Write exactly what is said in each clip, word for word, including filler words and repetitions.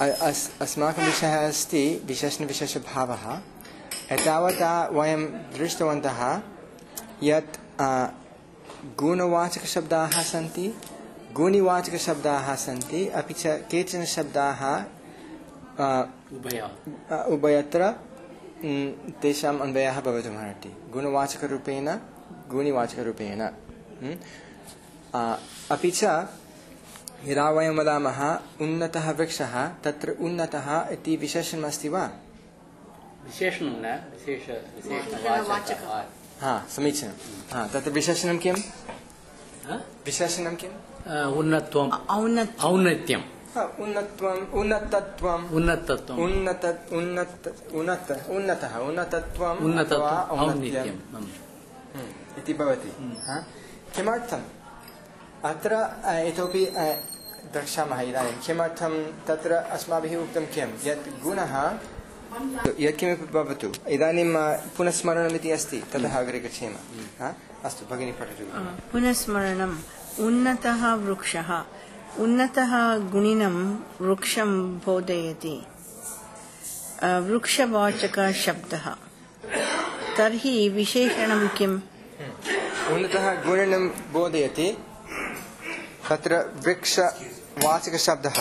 अस् अस्माकं विषयः अस्ति विशेषणविशेषभावः। एतावता वयं दृष्टवन्तः यत् गुणवाचकशब्दाः सन्ति, गुणिवाचकशब्दाः सन्ति, अपि च केचन शब्दाः उभयत्र तेषाम् अन्वयः भवितुमर्हति, गुणवाचकरूपेण गुणिवाचकरूपेण। अपि च यदा वयं वदामः उन्नतः वृक्षः, तत्र उन्नतः इति विशेषणम् अस्ति वा? विशेषणं न, विशेष विशेषणवाचकः। हा, समीचीनं। हा, तत्र विशेषणं किं? विशेषणं किम्? उन्नत्वम्, औन्नत्यम्, उन्नत्वम्, उन्नतत्वम्, उन्नतत्वम्, उन्नत उन्नत उन्नत उन्नतः उन्नतत्वम्, उन्नतत्वम्, औन्नत्यम् इति भवति। किमर्थम्? अत्र इतोपि द्रक्ष्यामः इदानीं किमर्थं तत्र अस्माभिः उक्तं किं यत् गुणः यत्किमपि भवतु, इदानीं पुनस्मरणमिति अस्ति, ततः अग्रे गच्छेम। अस्तु भगिनी पठतु। पुनस्मरणम्। उन्नतः वृक्षः, उन्नतः गुणिनं वृक्षं बोधयति, वृक्षवाचकशब्दः। तर्हि विशेषणं किम्? उन्नतः गुणिनं बोधयति, तत्र वृक्षवाचकशब्दः।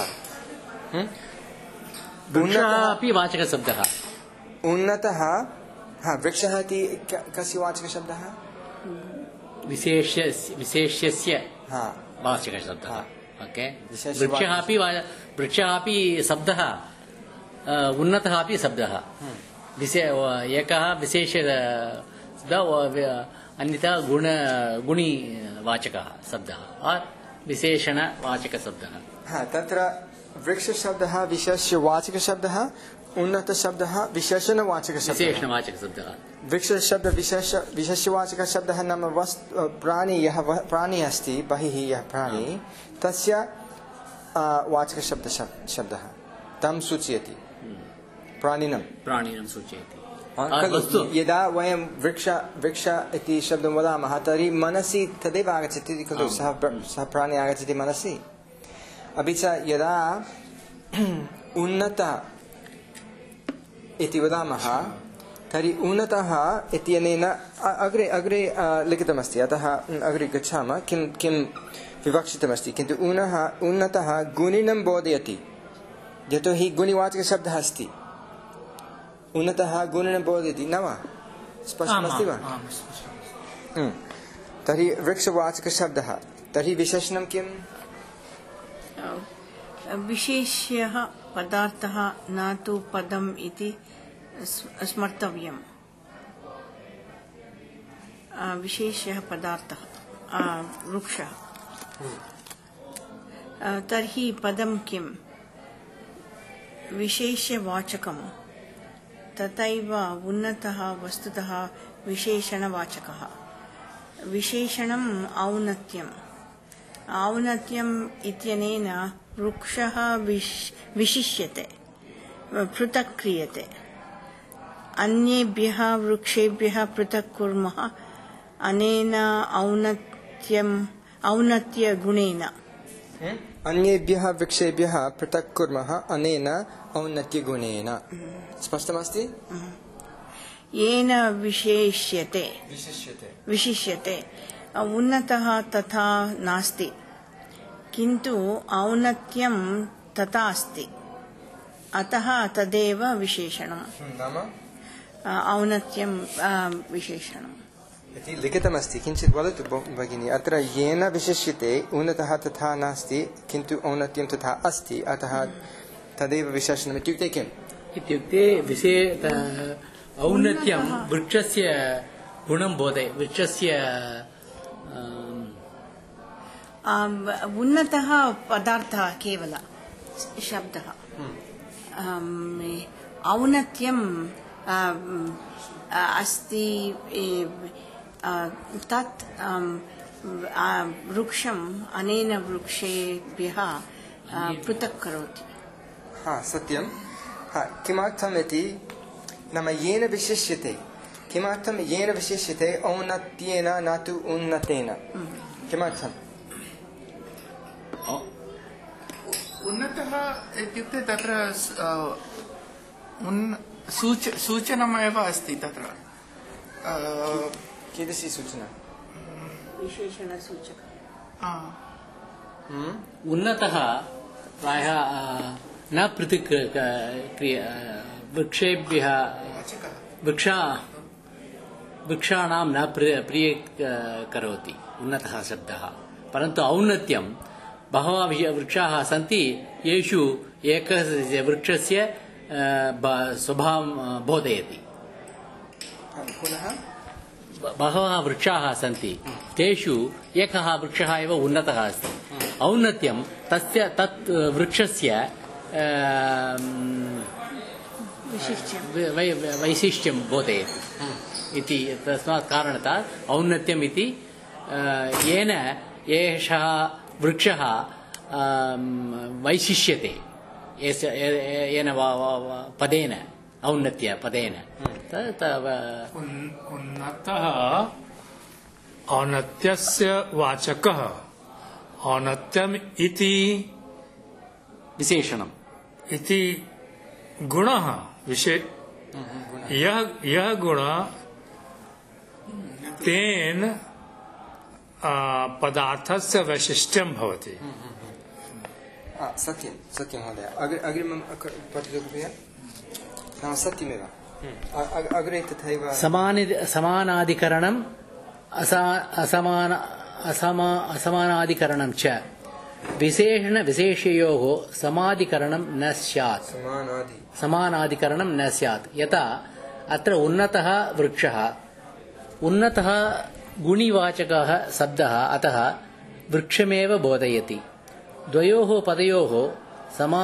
वृक्षः वाचकशब्दः। उन्नतः, हा, वृक्षः इति कस्य वाचकशब्दः? विशेष्य विशेष्यस्य वाचकशब्दः। ओके, वृक्षः अपि वृक्षः अपि शब्दः, उन्नतः अपि शब्दः। विशे एकः विशेष अन्यथा गुण गुणिवाचकः शब्दः, विशेषणवाचकशब्दः। हा, तत्र वृक्षशब्दः विशेष्यवाचकशब्दः, उन्नतशब्दः विशेषणवाचकशब्दः। विशेषणवाचकशब्दः। वृक्षशब्द विशेष विशेष्यवाचकशब्दः नाम वस्तु प्राणी, यः प्राणी अस्ति बहिः, यः प्राणी, तस्य वाचकशब्द शब्दः तं सूचयति, प्राणिनं प्राणिनं सूचयति। यदा वयं वृक्ष वृक्ष इति शब्दं वदामः तर्हि मनसि तदेव आगच्छति खलु, सः सः प्राणी आगच्छति मनसि। अपि च यदा उन्नत इति वदामः तर्हि उन्नतः इत्यनेन अग्रे अग्रे लिखितमस्ति, अतः अग्रे गच्छामः किं किं विवक्षितमस्ति। किन्तु उन्नः उन्नतः गुणिनं बोधयति, यतोहि गुणिवाचकशब्दः अस्ति। उन्नतः गुणिनं बोधयति न वा? स्पष्टमस्ति वा? तर्हि वृक्षवाचकशब्दः। तर्हि विशेषणं किम्? विशेष्यः पदार्थः, न तु पदम् इति स्मर्तव्यम्। विशेष्यः पदार्थः वृक्षः। तर्हि पदं किं? विशेष्यवाचकम्। तथैव उन्नतः वस्तुतः विशेषणवाचकः। विशेषणम् औन्नत्यम्। औन्नत्यम् इत्यनेन वृक्षः विशिष्यते, पृथक् क्रियते। अन्येभ्यः वृक्षेभ्यः पृथक् कुर्मः अनेन औन्नत्यम् औन्नत्यगुणेन। अन्येभ्यः वृक्षेभ्यः पृथक् कुर्मः अनेन औन्नत्यगुणेन। स्पष्टमस्ति? येन विशेष्यते विशिष्यते विशिष्यते उन्नतः तथा नास्ति, किन्तु औन्नत्यं तथा अस्ति, अतः तदेव विशेषणम्। नाम औन्नत्यं विशेषणम् इति लिखितमस्ति। किञ्चित् वदतु भगिनी, अत्र येन विशिष्यते उन्नतः तथा नास्ति, किन्तु औन्नत्यं तथा अस्ति, अतः तदेव विशेषणम् इत्युक्ते किम्? इत्युक्ते विशे औन्नत्यं वृक्षस्य गुणं बोधय, वृक्षस्य उन्नतः पदार्थः केवल शब्दः। औन्नत्यम् अस्ति, तत् वृक्षम् अनेन वृक्षेभ्यः पृथक् करोति। हा, सत्यं। हा, किमर्थम् इति नाम येन विशिष्यते। किमर्थं येन विशिष्यते? औन्नत्येन न तु उन्नतेन। किमर्थम्? उन्नतः इत्युक्ते तत्र उन् सूच सूचनमेव अस्ति तत्र कीदृशी सूचना विशेषणसूचक उन्नतः प्रायः न पृथक् क्रिया वृक्षेभ्यः वृक्षा वृक्षाणां न प्रिय करोति उन्नतः शब्दः परन्तु औन्नत्यं बहवः वृक्षाः सन्ति येषु एकस्य वृक्षस्य स्वभावं बोधयति पुनः बहवः वृक्षाः सन्ति तेषु एकः वृक्षः एव उन्नतः अस्ति औन्नत्यं तस्य तत् वृक्षस्य वैशिष्ट्यं बोधयति इति तस्मात् कारणतः औन्नत्यम् इति येन एषः वृक्षः वैशिष्यते येन पदेन औन्नत्य पदेन उन्नतः औन्नत्यस्य वाचकः औन्नत्यम् इति विशेषणम् इति गुणः विशेष यह यह गुण तेन पदार्थस्य वैशिष्ट्यं भवति सत्यं सत्यं महोदय अग्रे अग्रिमं पठतु कृपया सत्यमेव अग्रे तथैव समानि समानाधिकरणम् असमान असमा असमानाधिकरणं च विशेषण विशेषयोः समाधिकरणं न स्यात् समानादि समानाधिकरणं न स्यात् यथा अत्र उन्नतः वृक्षः उन्नतः गुणिवाचकः शब्दः अतः वृक्षमेव बोधयति द्वयोः पदयोः समा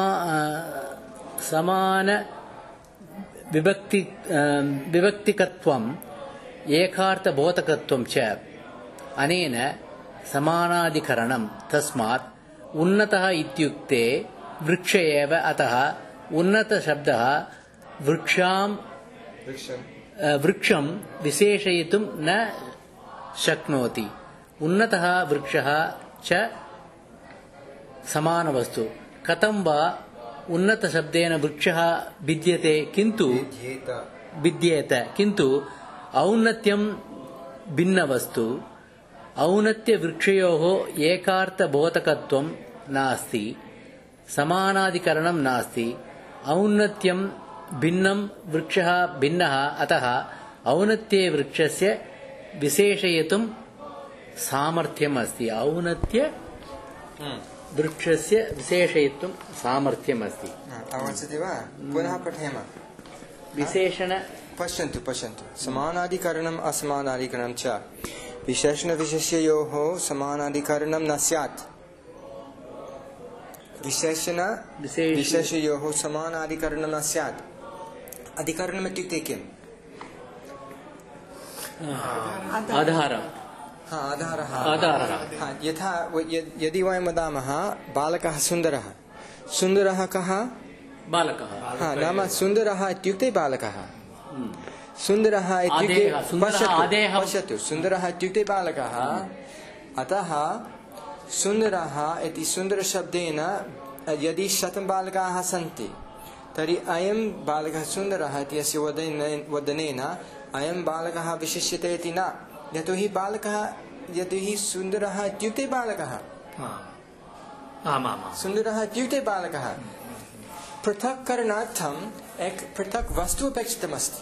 समान विभक्ति विभक्तिकत्वम् एकार्थबोधकत्वं च अनेन समानाधिकरणं तस्मात् उन्नतः इत्युक्ते वृक्ष एव अतः उन्नतशब्दः वृक्षां वृक्षं विशेषयितुं न शक्नोति उन्नतः वृक्षः च समानवस्तु कथं वा उन्नतशब्देन वृक्षः भिद्यते किन्तु भिद्येत किन्तु औन्नत्यं भिन्नवस्तु औन्नत्यवृक्षयोः एकार्थबोधकत्वं नास्ति समानाधिकरणं नास्ति औन्नत्यं भिन्नं वृक्षः भिन्नः अतः औन्नत्ये वृक्षस्य विशेषयितुं सामर्थ्यम् अस्ति औन्नत्य वृक्षस्य विशेषयितुं सामर्थ्यम् अस्ति अवगच्छति वा पुनः पठेम विशेषण पश्यन्तु पश्यन्तु समानाधिकरणम् असमानाधिकरणं च विशेषणविशेषयोः समानाधिकरणं न स्यात् विशेषण विशेषयोः समानाधिकरणं न स्यात् अधिकरणम् इत्युक्ते किम् आधारः हा आधारः आधारः हा यथा यदि वयं वदामः बालकः सुन्दरः सुन्दरः कः बालकः हा नाम सुन्दरः इत्युक्ते बालकः सुन्दरः इत्युक्ते पश्यतु पश्यतु सुन्दरः इत्युक्ते बालकः अतः सुन्दरः इति सुन्दरशब्देन यदि शतं बालकाः सन्ति तर्हि अयं बालकः सुन्दरः इति अस्य वदनेन अयं बालकः विशिष्यते इति न यतोहि बालकः यतोहि सुन्दरः इत्युक्ते बालकः सुन्दरः इत्युक्ते बालकः पृथक् करणार्थम् एक पृथक् वस्तु अपेक्षितमस्ति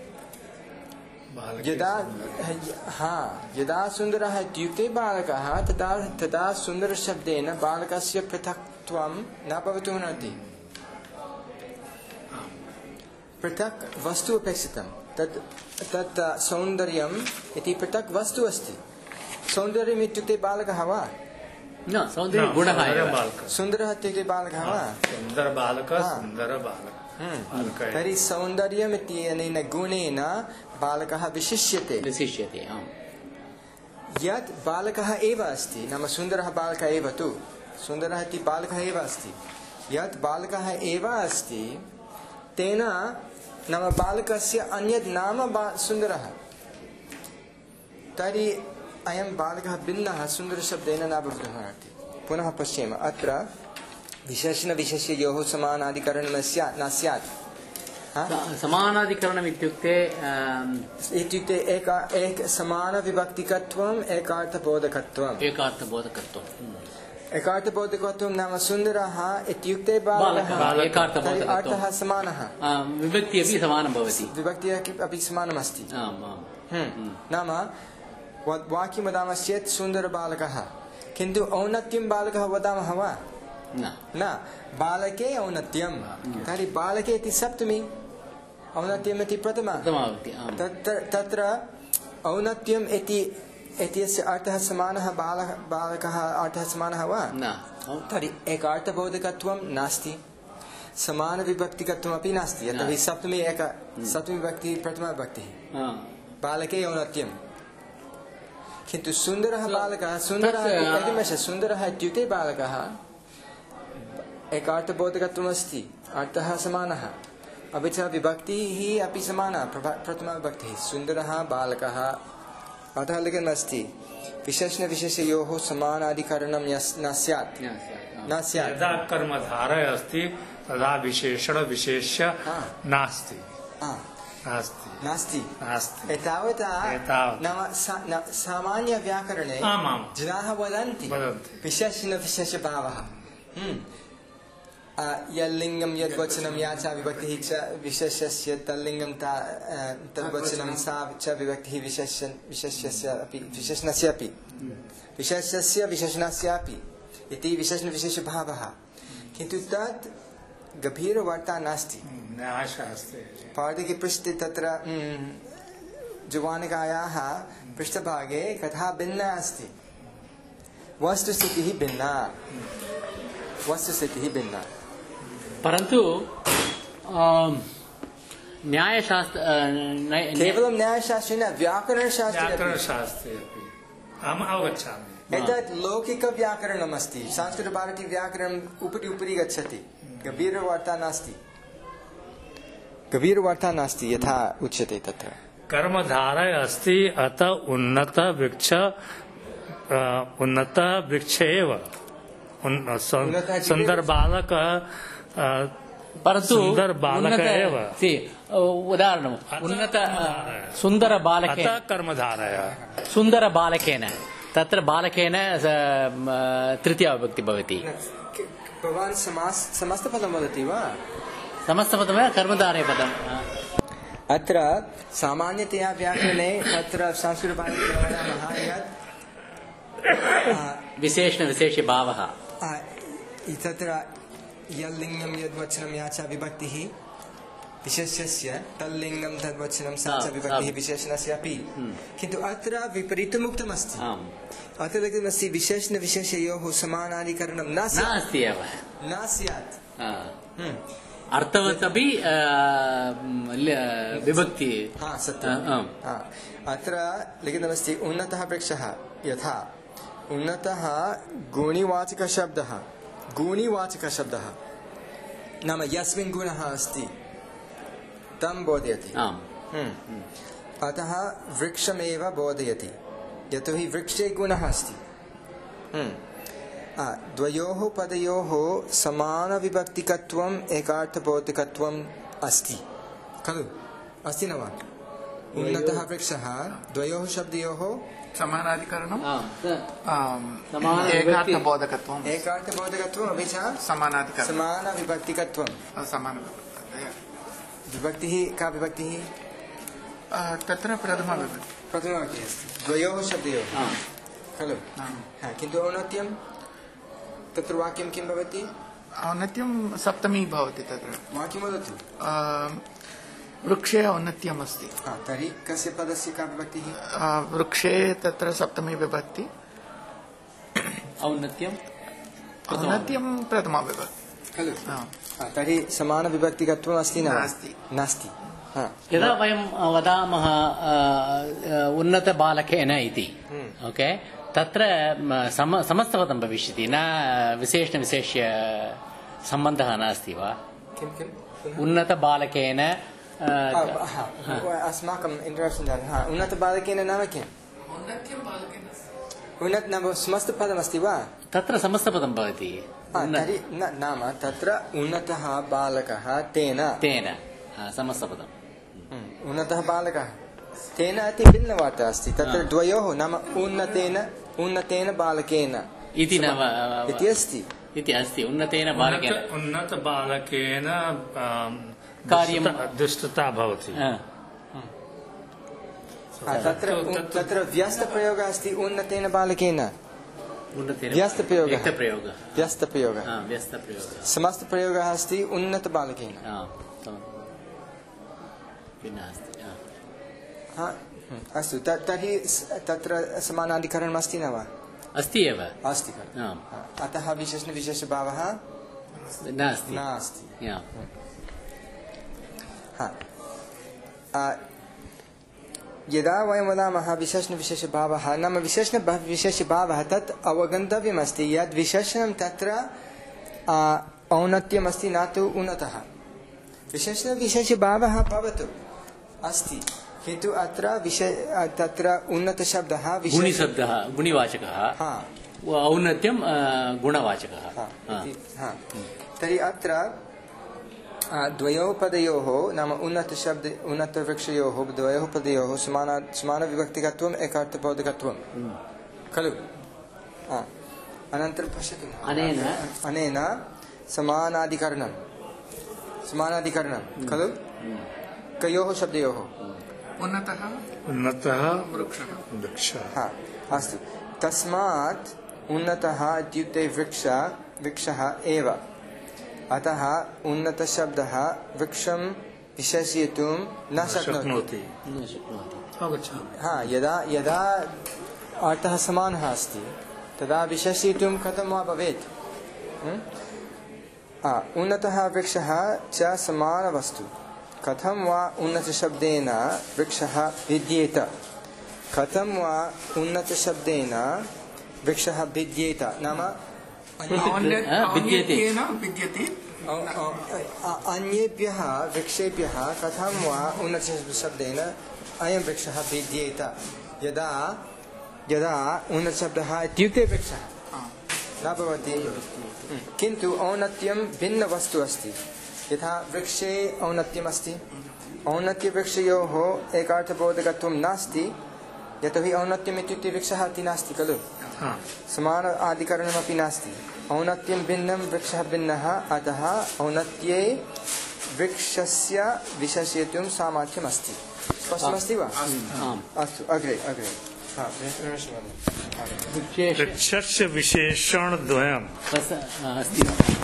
यदा हा यदा सुन्दरः इत्युक्ते बालकः तदा तदा सुन्दरशब्देन बालकस्य पृथक्त्वं न भवितुमर्हति पृथक् वस्तु अपेक्षितं तत् तत् सौन्दर्यम् इति पृथक् वस्तु अस्ति सौन्दर्यम् इत्युक्ते बालकः वा न सौन्दर्यं गुणः एव सुन्दरः इत्युक्ते बालकः वा सुन्दरबालकः सुन्दरबालकः तर्हि सौन्दर्यम् इत्यनेन गुणेन बालकः विशिष्यते विशिष्यते आम् यत् बालकः एव अस्ति नाम सुन्दरः बालकः एव तु सुन्दरः इति बालकः एव अस्ति यत् बालकः एव अस्ति तेन नाम बालकस्य अन्यत् नाम सुन्दरः तर्हि अयं बालकः भिन्नः सुन्दरशब्देन न भवितुमर्हति पुनः पश्येम अत्र विशेषण विशेष्ययोः समानाधिकरणं न स्यात् न स्यात् समानाधिकरणम् इत्युक्ते इत्युक्ते एक एक समानविभक्तिकत्वम् एकार्थबोधकत्वम् एकार्थबोधकत्वम् एकार्थबोधकत्वं नाम सुन्दरः इत्युक्ते बालकः अर्थः समानः विभक्ति अपि समानं भवति विभक्ति अपि समानमस्ति नाम वाक्यं वदामः चेत् सुन्दरबालकः किन्तु औन्नत्यं बालकः वदामः वा न बालके औन्नत्यं तर्हि बालके इति सप्तमी औन्नत्यम् इति प्रथमा तत्र औन्नत्यम् इति इत्यस्य अर्थः समानः बालः बालकः अर्थः समानः वा न तर्हि एकार्थबोधकत्वं नास्ति समानविभक्तिकत्वमपि नास्ति यतोहि सप्तमी एक सप्तमी विभक्तिः प्रथमा विभक्तिः बालके औन्नत्यं किन्तु सुन्दरः बालकः सुन्दरः एकनिमेष सुन्दरः इत्युक्ते बालकः एकार्थबोधकत्वमस्ति अर्थः समानः अपि च विभक्तिः अपि समाना प्रथमा विभक्तिः सुन्दरः बालकः अतः लिखितमस्ति विशेषणविशेषयोः समानाधिकरणं न स्यात् न स्यात् यदा कर्मधारः अस्ति तदा विशेषण विशेष्य नास्ति नास्ति नास्ति नास्ति एतावता नाम सामान्यव्याकरणे जनाः वदन्ति विशेषणविशेषभावः यल्लिङ्गं यद्वचनं या च विभक्तिः च विशेषस्य तल्लिङ्गं तद्वचनं सा च विभक्तिः विशेषण विशेषस्य अपि विशेषणस्य अपि विशेषस्य विशेषणस्यापि इति विशेषणविशेषभावः किन्तु तत् गभीरवार्ता नास्ति पाठके पृष्ठे तत्र जुवानिकायाः पृष्ठभागे कथा भिन्ना अस्ति वस्तुस्थितिः भिन्ना वस्तुस्थितिः भिन्ना परन्तु न्यायशास्त्र केवलं न्यायशास्त्रे न व्याकरणशास्त्रे व्याकरणशास्त्रे अपि अहम् अवगच्छामि एतत् लौकिकव्याकरणमस्ति संस्कृतभारतीव्याकरणम् उपरि उपरि गच्छति गभीरवार्ता नास्ति गभीरवार्ता नास्ति यथा उच्यते तत्र कर्मधारः अस्ति अतः उन्नत वृक्ष उन्नत वृक्ष एव सुन्दर बालक परन्तु सुन्दर बालक एव उदाहरणम् उन्नत सुन्दर बालकेन कर्मधारः सुन्दर बालकेन तत्र बालकेन तृतीया विभक्ति भवति भवान् समस्तपदं वदति वा समस्तपदं कर्मधारय पदम् अत्र सामान्यतया व्याकरणे तत्र संस्कृतभारते वदामः यत् विशेषण विशेषभावः तत्र यल्लिङ्गं यद्वचनं या च विभक्तिः विशेषस्य तल्लिङ्गं तद्वचनं सा च विभक्तिः विशेषणस्य अपि किन्तु अत्र विपरीतमुक्तमस्ति अत्र लिखितमस्ति विशेषणविशेषयोः समानाधिकरणं न नास्ति एव न स्यात् अर्थवत् अपि विभक्ति हा सत्यम् अत्र लिखितमस्ति उन्नतः वृक्षः यथा उन्नतः गुणिवाचकशब्दः गुणिवाचकशब्दः नाम यस्मिन् गुणः अस्ति तं बोधयति अतः वृक्षमेव बोधयति यतोहि वृक्षे गुणः अस्ति द्वयोः पदयोः समानविभक्तिकत्वम् एकार्थबोधकत्वम् अस्ति खलु अस्ति न वा उन्नतः वृक्षः द्वयोः शब्दयोः समानाधिकरणम् एकार्थबोधकत्वम् एकार्थबोधकत्वम् अपि च समानाधिकरणं समानविभक्तिकत्वम् विभक्तिः का विभक्तिः तत्र प्रथमा विभक्तिः प्रथमा विभक्तिः अस्ति द्वयोः शब्दयोः खलु किन्तु औन्नत्यं तत्र वाक्यं किं भवति औन्नत्यं सप्तमी भवति तत्र वाक्यं वदतु वृक्षे औन्नत्यम् अस्ति तर्हि कस्य पदस्य का विभक्तिः वृक्षे तत्र सप्तमी विभक्ति औन्नत्यम् औन्नत्यं प्रथमा विभक्ति खलु तर्हि समानविभक्तिकत्वम् अस्ति नास्ति नास्ति यदा वयं वदामः उन्नतबालकेन इति ओके तत्र समस्तपदं भविष्यति न विशेषणविशेष्य सम्बन्धः नास्ति वा उन्नतबालकेन अस्माकम् इंटरप्शन् जातः उन्नतबालकेन नाम किम् उन्नत नाम समस्तपदमस्ति वा तत्र समस्तपदं भवति तर्हि नाम तत्र उन्नतः बालकः तेन तेन समस्तपदम् उन्नतः बालकः तेन इति भिन्नवार्ता अस्ति तत्र द्वयोः नाम उन्नतेन उन्नतेन बालकेन इति न इति अस्ति इति अस्ति उन्नतेन बालकेन उन्नत बालकेन कार्यं दुष्टता भवति तत्र तत्र व्यस्तप्रयोगः अस्ति उन्नतेन बालकेन व्यस्तप्रयोगः व्यक्तप्रयोगः व्यस्तप्रयोगः व्यस्तप्रयोगः समस्तप्रयोगः अस्ति उन्नतबालकेन अस्तु तर्हि तत्र समानाधिकरणम् अस्ति न वा अस्ति एव अस्ति खलु अतः विशेषणविशेषभावः नास्ति नास्ति यदा वयं वदामः विशेषणविशेषभावः नाम विशेषणविशेषभावः तत् अवगन्तव्यमस्ति यद् विशेषणं तत्र औन्नत्यमस्ति न तु उन्नतः विशेषणविशेषभावः भवतु अस्ति किन्तु अत्र विशेष तत्र उन्नतशब्दः गुणिशब्दः गुणिवाचकः औन्नत्यं गुणवाचकः तर्हि अत्र द्वयोः पदयोः नाम उन्नतशब्द उन्नतवृक्षयोः द्वयोः पदयोः समान समानविभक्तिकत्वम् एकार्थबोधकत्वं खलु अनन्तरं पश्यतु अनेन अनेन समानाधिकरणं समानाधिकरणं खलु कयोः शब्दयोः उन्नतः उन्नतः वृक्षः वृक्षः अस्तु तस्मात् उन्नतः इत्युक्ते वृक्ष वृक्षः एव अतः उन्नतशब्दः वृक्षं विशेषयितुं न शक्नोति हा यदा यदा अर्थः समानः अस्ति तदा विशेषयितुं कथं वा भवेत् उन्नतः वृक्षः च समानवस्तु कथं वा उन्नतशब्देन वृक्षः भिद्येत कथं वा उन्नतशब्देन वृक्षः भिद्येत नाम अन्येभ्यः वृक्षेभ्यः कथं वा उन्नतशब्देन अयं वृक्षः भिद्येत यदा यदा उन्नतशब्दः इत्युक्ते वृक्षः न भवति किन्तु औन्नत्यं भिन्नवस्तु अस्ति यथा वृक्षे औन्नत्यमस्ति औन्नत्यवृक्षयोः एकार्थबोधकत्वं नास्ति यतोहि औन्नत्यम् इत्युक्ते वृक्षः इति नास्ति खलु समान आदिकरणमपि नास्ति औन्नत्यं भिन्नं वृक्षः भिन्नः अतः औन्नत्ये वृक्षस्य विशेषयितुं सामर्थ्यम् अस्ति स्पष्टमस्ति वा अस्तु अग्रे अग्रे वृक्षस्य विशेषणद्वयम् अस्ति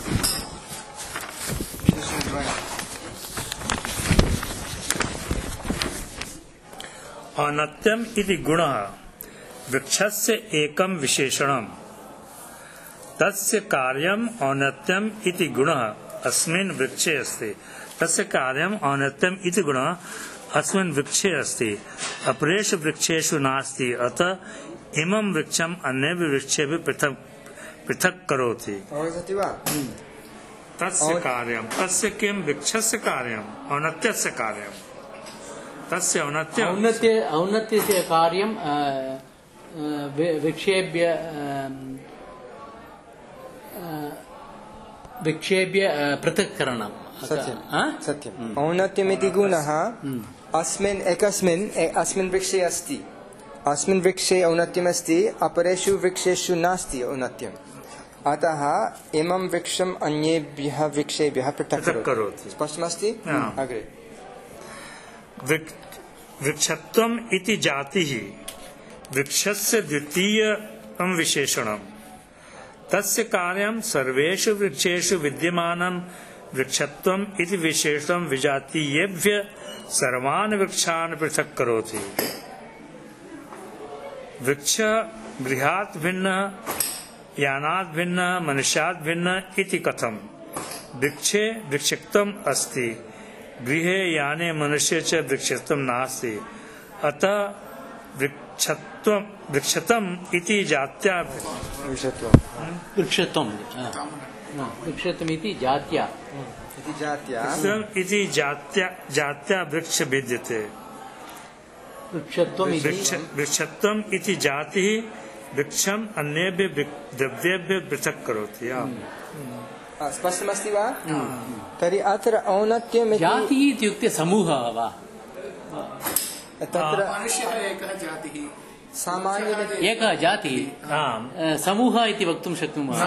औन्नत्यम् इति गुणः वृक्षस्य एकं विशेषणम् तस्य कार्यम् औन्नत्यम् इति गुणः अस्मिन् वृक्षे अस्ति तस्य कार्यम् औन्नत्यम् इति गुणः अस्मिन् वृक्षे अस्ति अपरेषु वृक्षेषु नास्ति अतः इमं वृक्षम् अन्येभ्यः वृक्षेभ्यः पृथक् पृथक् करोति तस्य कार्यम् तस्य किं वृक्षस्य कार्यम् औन्नत्यस्य कार्यम् तस्य औन्नत्य औन्नत्य औन्नत्यस्य कार्यं वृक्षेभ्य वृक्षेभ्य पृथक्करणं सत्यं सत्यम् औन्नत्यमिति गुणः अस्मिन् एकस्मिन् अस्मिन् वृक्षे अस्ति अस्मिन् वृक्षे औन्नत्यमस्ति अपरेषु वृक्षेषु नास्ति औन्नत्यम् अतः इमं वृक्षम् अन्येभ्यः वृक्षेभ्यः पृथक् करोति स्पष्टमस्ति अग्रे वृक्षत्वम् इति जातिः वृक्षस्य द्वितीयं विशेषणम् तस्य कार्यं सर्वेषु वृक्षेषु विद्यमानं वृक्षत्वम् इति विशेषणं विजातीयेभ्यः सर्वान् वृक्षान् पृथक् करोति वृक्ष गृहात् भिन्नः यानात् भिन्नः मनुष्यात् भिन्नः इति कथम् वृक्षे वृक्षत्वम् अस्ति गृहे याने मनुष्ये च वृक्षत्वं नास्ति अतः वृक्षत्वं वृक्षतम् इति जात्या वृक्षत्वं वृक्षत्वम् इति जात्या इति जात्या इति जात्या जात्या वृक्ष विद्यते वृक्षत्वम् वृक्षत्वम् इति जातिः वृक्षम् अन्येभ्यः द्रव्येभ्यः पृथक् करोति स्पष्टमस्ति वा? तर्हि अत्र औन्नत्यम् जातिः इत्युक्ते समूहः वा? तत्र मनुष्यः एकः जातिः सामान्य एकः जातिः समूहः इति वक्तुं शक्नुमः।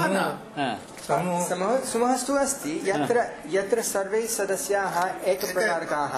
समूहः समूहस्तु अस्ति यत्र यत्र सर्वे सदस्याः एकप्रकारकाः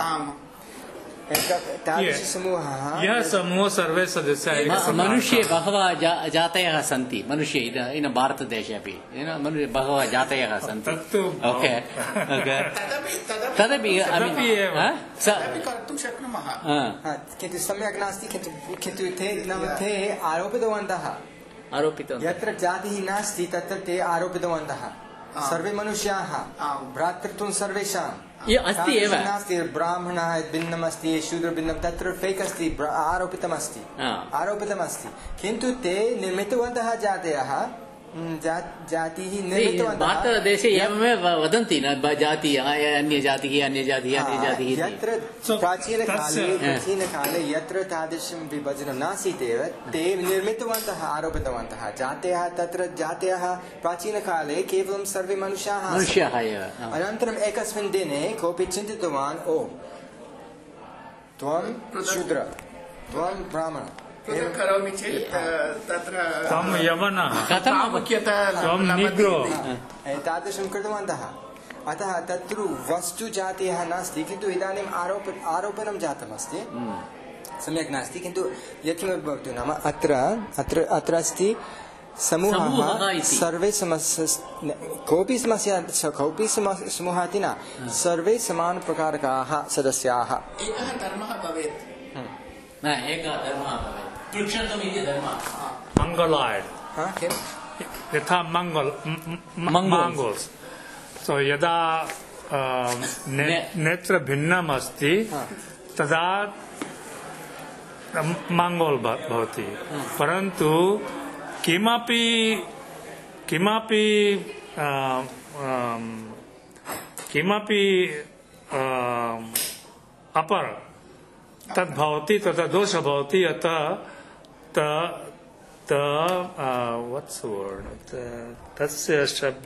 तादृशसमूहः। यः समूह सर्वे सदस्याः मनुष्ये बहवः जातयः सन्ति। मनुष्ये इन भारतदेशे अपि बहवः जातयः सन्ति। ओके ओके तदपि कर्तुं शक्नुमः किन्तु सम्यक् नास्ति। किन्तु ते ते आरोपितवन्तः आरोपितवन्तः यत्र जातिः नास्ति तत्र ते आरोपितवन्तः सर्वे मनुष्याः भ्रातृत्वं सर्वेषां अस्ति एव नास्ति। ब्राह्मणः भिन्नम् अस्ति शूद्र भिन्नं तत्र फेक् अस्ति आरोपितमस्ति आरोपितमस्ति। किन्तु ते निर्मितवन्तः जातयः जातिः निर्मितवन्तः। भारतदेशे एवमेव वदन्ति न जातिः अन्यजातिः अन्यजातिः अन्यजातिः। यत्र प्राचीनकाले प्राचीनकाले यत्र तादृशं विभजनं नासीत् एव ते निर्मितवन्तः आरोपितवन्तः जातयः। तत्र जातयः प्राचीनकाले केवलं सर्वे मनुष्याः मनुष्याः एव। अनन्तरम् एकस्मिन् दिने कोऽपि चिन्तितवान् ओ त्वं शूद्र त्वं ब्राह्मण करोमि चेत् तत्र त्वं यवनः त्वं निग्रो तादृशं कृतवन्तः। अतः तत्र वस्तु जातिः नास्ति किन्तु इदानीम् आरोप आरोपणं जातमस्ति सम्यक् नास्ति। किन्तु यत्किमपि भवतु नाम अत्र अत्र अत्र अस्ति समूहः सर्वे समस्या कोऽपि समस्या कोऽपि समूहः इति न सर्वे समानप्रकारकाः सदस्याः। एकः धर्मः भवेत् न एकः धर्मः भवेत् वृक्षत्वम् इति धर्मः मंगोलायड यथा मंगोल मंगोल्स सो यदा नेत्र भिन्नम् अस्ति तदा मंगोल भवति। परन्तु किमपि किमपि किमपि अपर तद् भवति तथा दोष भवति। अतः त त व्हाट्स वर्ड तस्य शब्द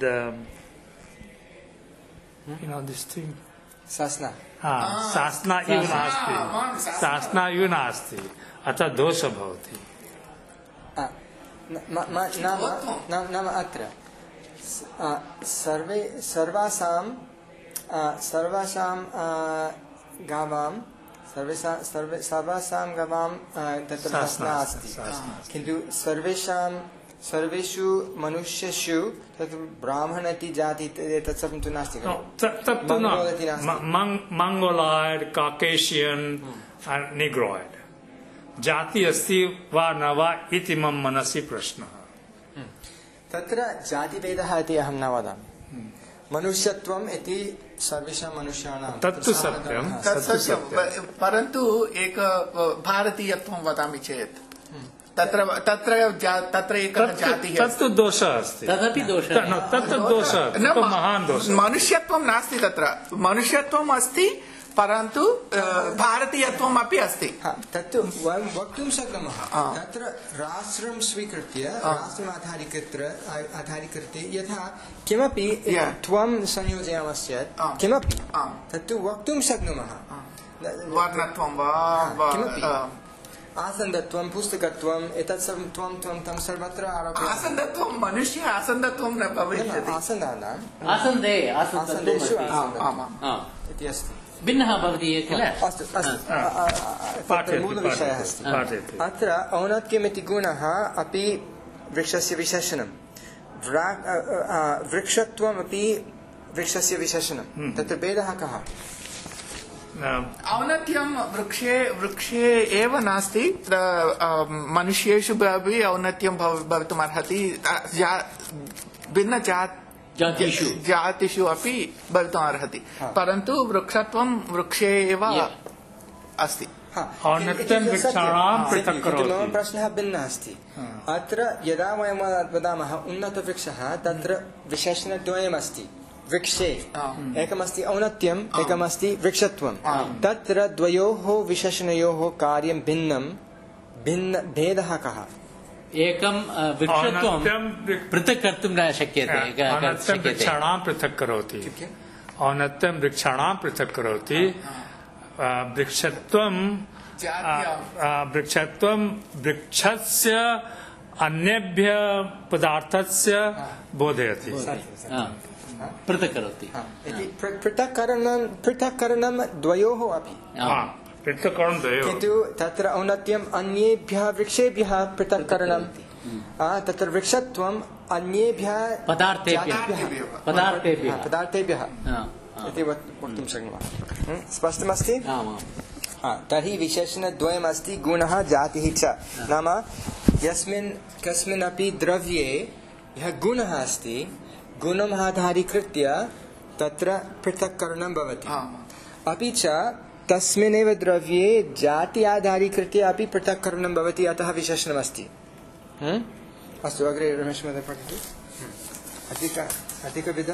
you know this thing शासना हाँ शासना इव नास्ति शासना इव नास्ति अतः दोष भवति। नाम नाम अत्र सर्वे सर्वासां सर्वासां गावां सर्वेषां सर्वे सर्वासां गावां तत्र शासना अस्ति। किन्तु सर्वेषां सर्वेषु मनुष्येषु तत्र ब्राह्मण इति जाति तत् सर्वं तु नास्ति खलु। तत्तु न मंगोलायड काकेशियन निग्रोयड जाति अस्ति वा न वा इति मम मनसि प्रश्नः। तत्र जातिभेदः इति अहं न वदामि। मनुष्यत्वम् इति सर्वेषां मनुष्याणां तत्तु सत्यं तत्तु सत्यं। परन्तु एक भारतीयत्वं वदामि चेत् तत्र तत्र तत्र एकः जातिः तत्तु दोषः अस्ति। तदपि दोषः तत्तु दोषः महान् दोषः। मनुष्यत्वं नास्ति तत्र मनुष्यत्वम् अस्ति परन्तु भारतीयत्वम् अपि अस्ति। तत्तु वयं वक्तुं शक्नुमः। तत्र राष्ट्रं स्वीकृत्य राष्ट्रम् आधारीकृत्य आधारीकृत्य यथा किमपि त्वं संयोजयामश्चेत् किमपि तत्तु वक्तुं शक्नुमः। वर्णत्वं वा किमपि आसन्दत्वं पुस्तकत्वम् एतत् सर्वं त्वं त्वं तं सर्वत्र आरोप्यते। आसन्दत्वं मनुष्य आसन्दत्वं न भविष्यति। आसन्दानाम् आसन्दे आसन्देषु इति अस्ति भिन्नः भवति किल। अस्तु अस्तु मूलविषयः अस्ति। अत्र औन्नत्यमिति गुणः अपि वृक्षस्य विशेषणं वृक्षत्वमपि वृक्षस्य विशेषणं तत्र भेदः कः? औन्नत्यं वृक्षे वृक्षे एव नास्ति मनुष्येषु अपि औन्नत्यं भवितुम् अर्हति। भिन्न जातिषु जातिषु अपि भवितुम् अर्हति। परन्तु वृक्षत्वं वृक्षे एव अस्ति। औन्नत्यं वृक्षाणां पृथक् करोति। मम प्रश्नः भिन्नः अस्ति। अत्र यदा वयं वदामः उन्नतवृक्षः तत्र विशेषणद्वयमस्ति वृक्षे। एकमस्ति औन्नत्यम् एकमस्ति वृक्षत्वं। तत्र द्वयोः विशेषणयोः कार्यं भिन्नं भिन्न भेदः कः? एकं वृक्षत्वं पृथक् कर्तुं न शक्यते औन्नत्यं वृक्षाणां पृथक् करोति औन्नत्यं वृक्षाणां पृथक् करोति वृक्षत्वं वृक्षत्वं वृक्षस्य अन्येभ्य पदार्थस्य बोधयति पृथक् करोति पृथक्करणं पृथक्करणं द्वयोः अपि पृथक्करणं द्वयोः किन्तु तत्र औन्नत्यम् अन्येभ्यः वृक्षेभ्यः पृथक्करणं तत्र वृक्षत्वम् अन्येभ्यः पदार्थेभ्यः पदार्थेभ्यः पदार्थेभ्यः इति वक्तुं शक्नुमः स्पष्टमस्ति तर्हि विशेषणद्वयमस्ति गुणः जातिः च नाम यस्मिन् कस्मिन्नपि द्रव्ये यः गुणः अस्ति गुणम् आधारीकृत्य तत्र पृथक्करणं भवति अपि च तस्मिन्नेव द्रव्ये जाति आधारीकृत्य अपि पृथक्करणं भवति अतः विशेषणमस्ति अस्तु अग्रे रमेश महोदय पठतु अधिक अधिकविध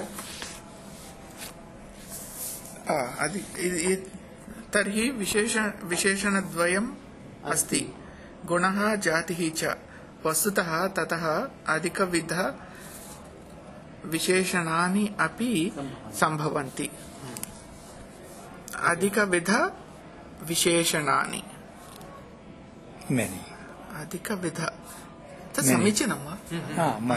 तर्हि विशेषण विशेषणद्वयम् अस्ति गुणः जातिः च वस्तुतः ततः अधिकविध विशेषणानि अपि सम्भवन्ति अधिकविध विशेषणानि अधिकविध तत् समीचीनं वा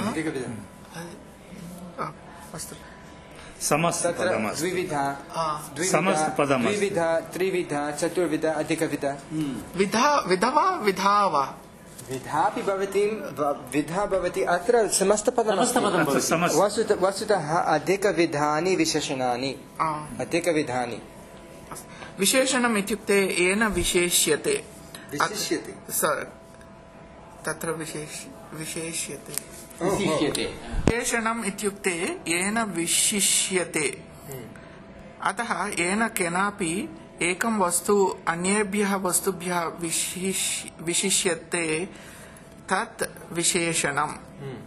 अस्तु द्विविधा द्विविधा त्रिविधा चतुर्विधा अधिकविध विधा विधवा विधा वा विधापि भवति विधा भवति अत्र समस्तपदं वस्तुतः अधिकविधानि विशेषणानि अधिकविधानि विशेषणम् इत्युक्ते येन विशेष्यते तत्र विशेष्यते विशेषणम् इत्युक्ते येन विशिष्यते अतः येन केनापि एकं वस्तु अन्येभ्यः वस्तुभ्यः विशिष्यते तत् विशेषणम्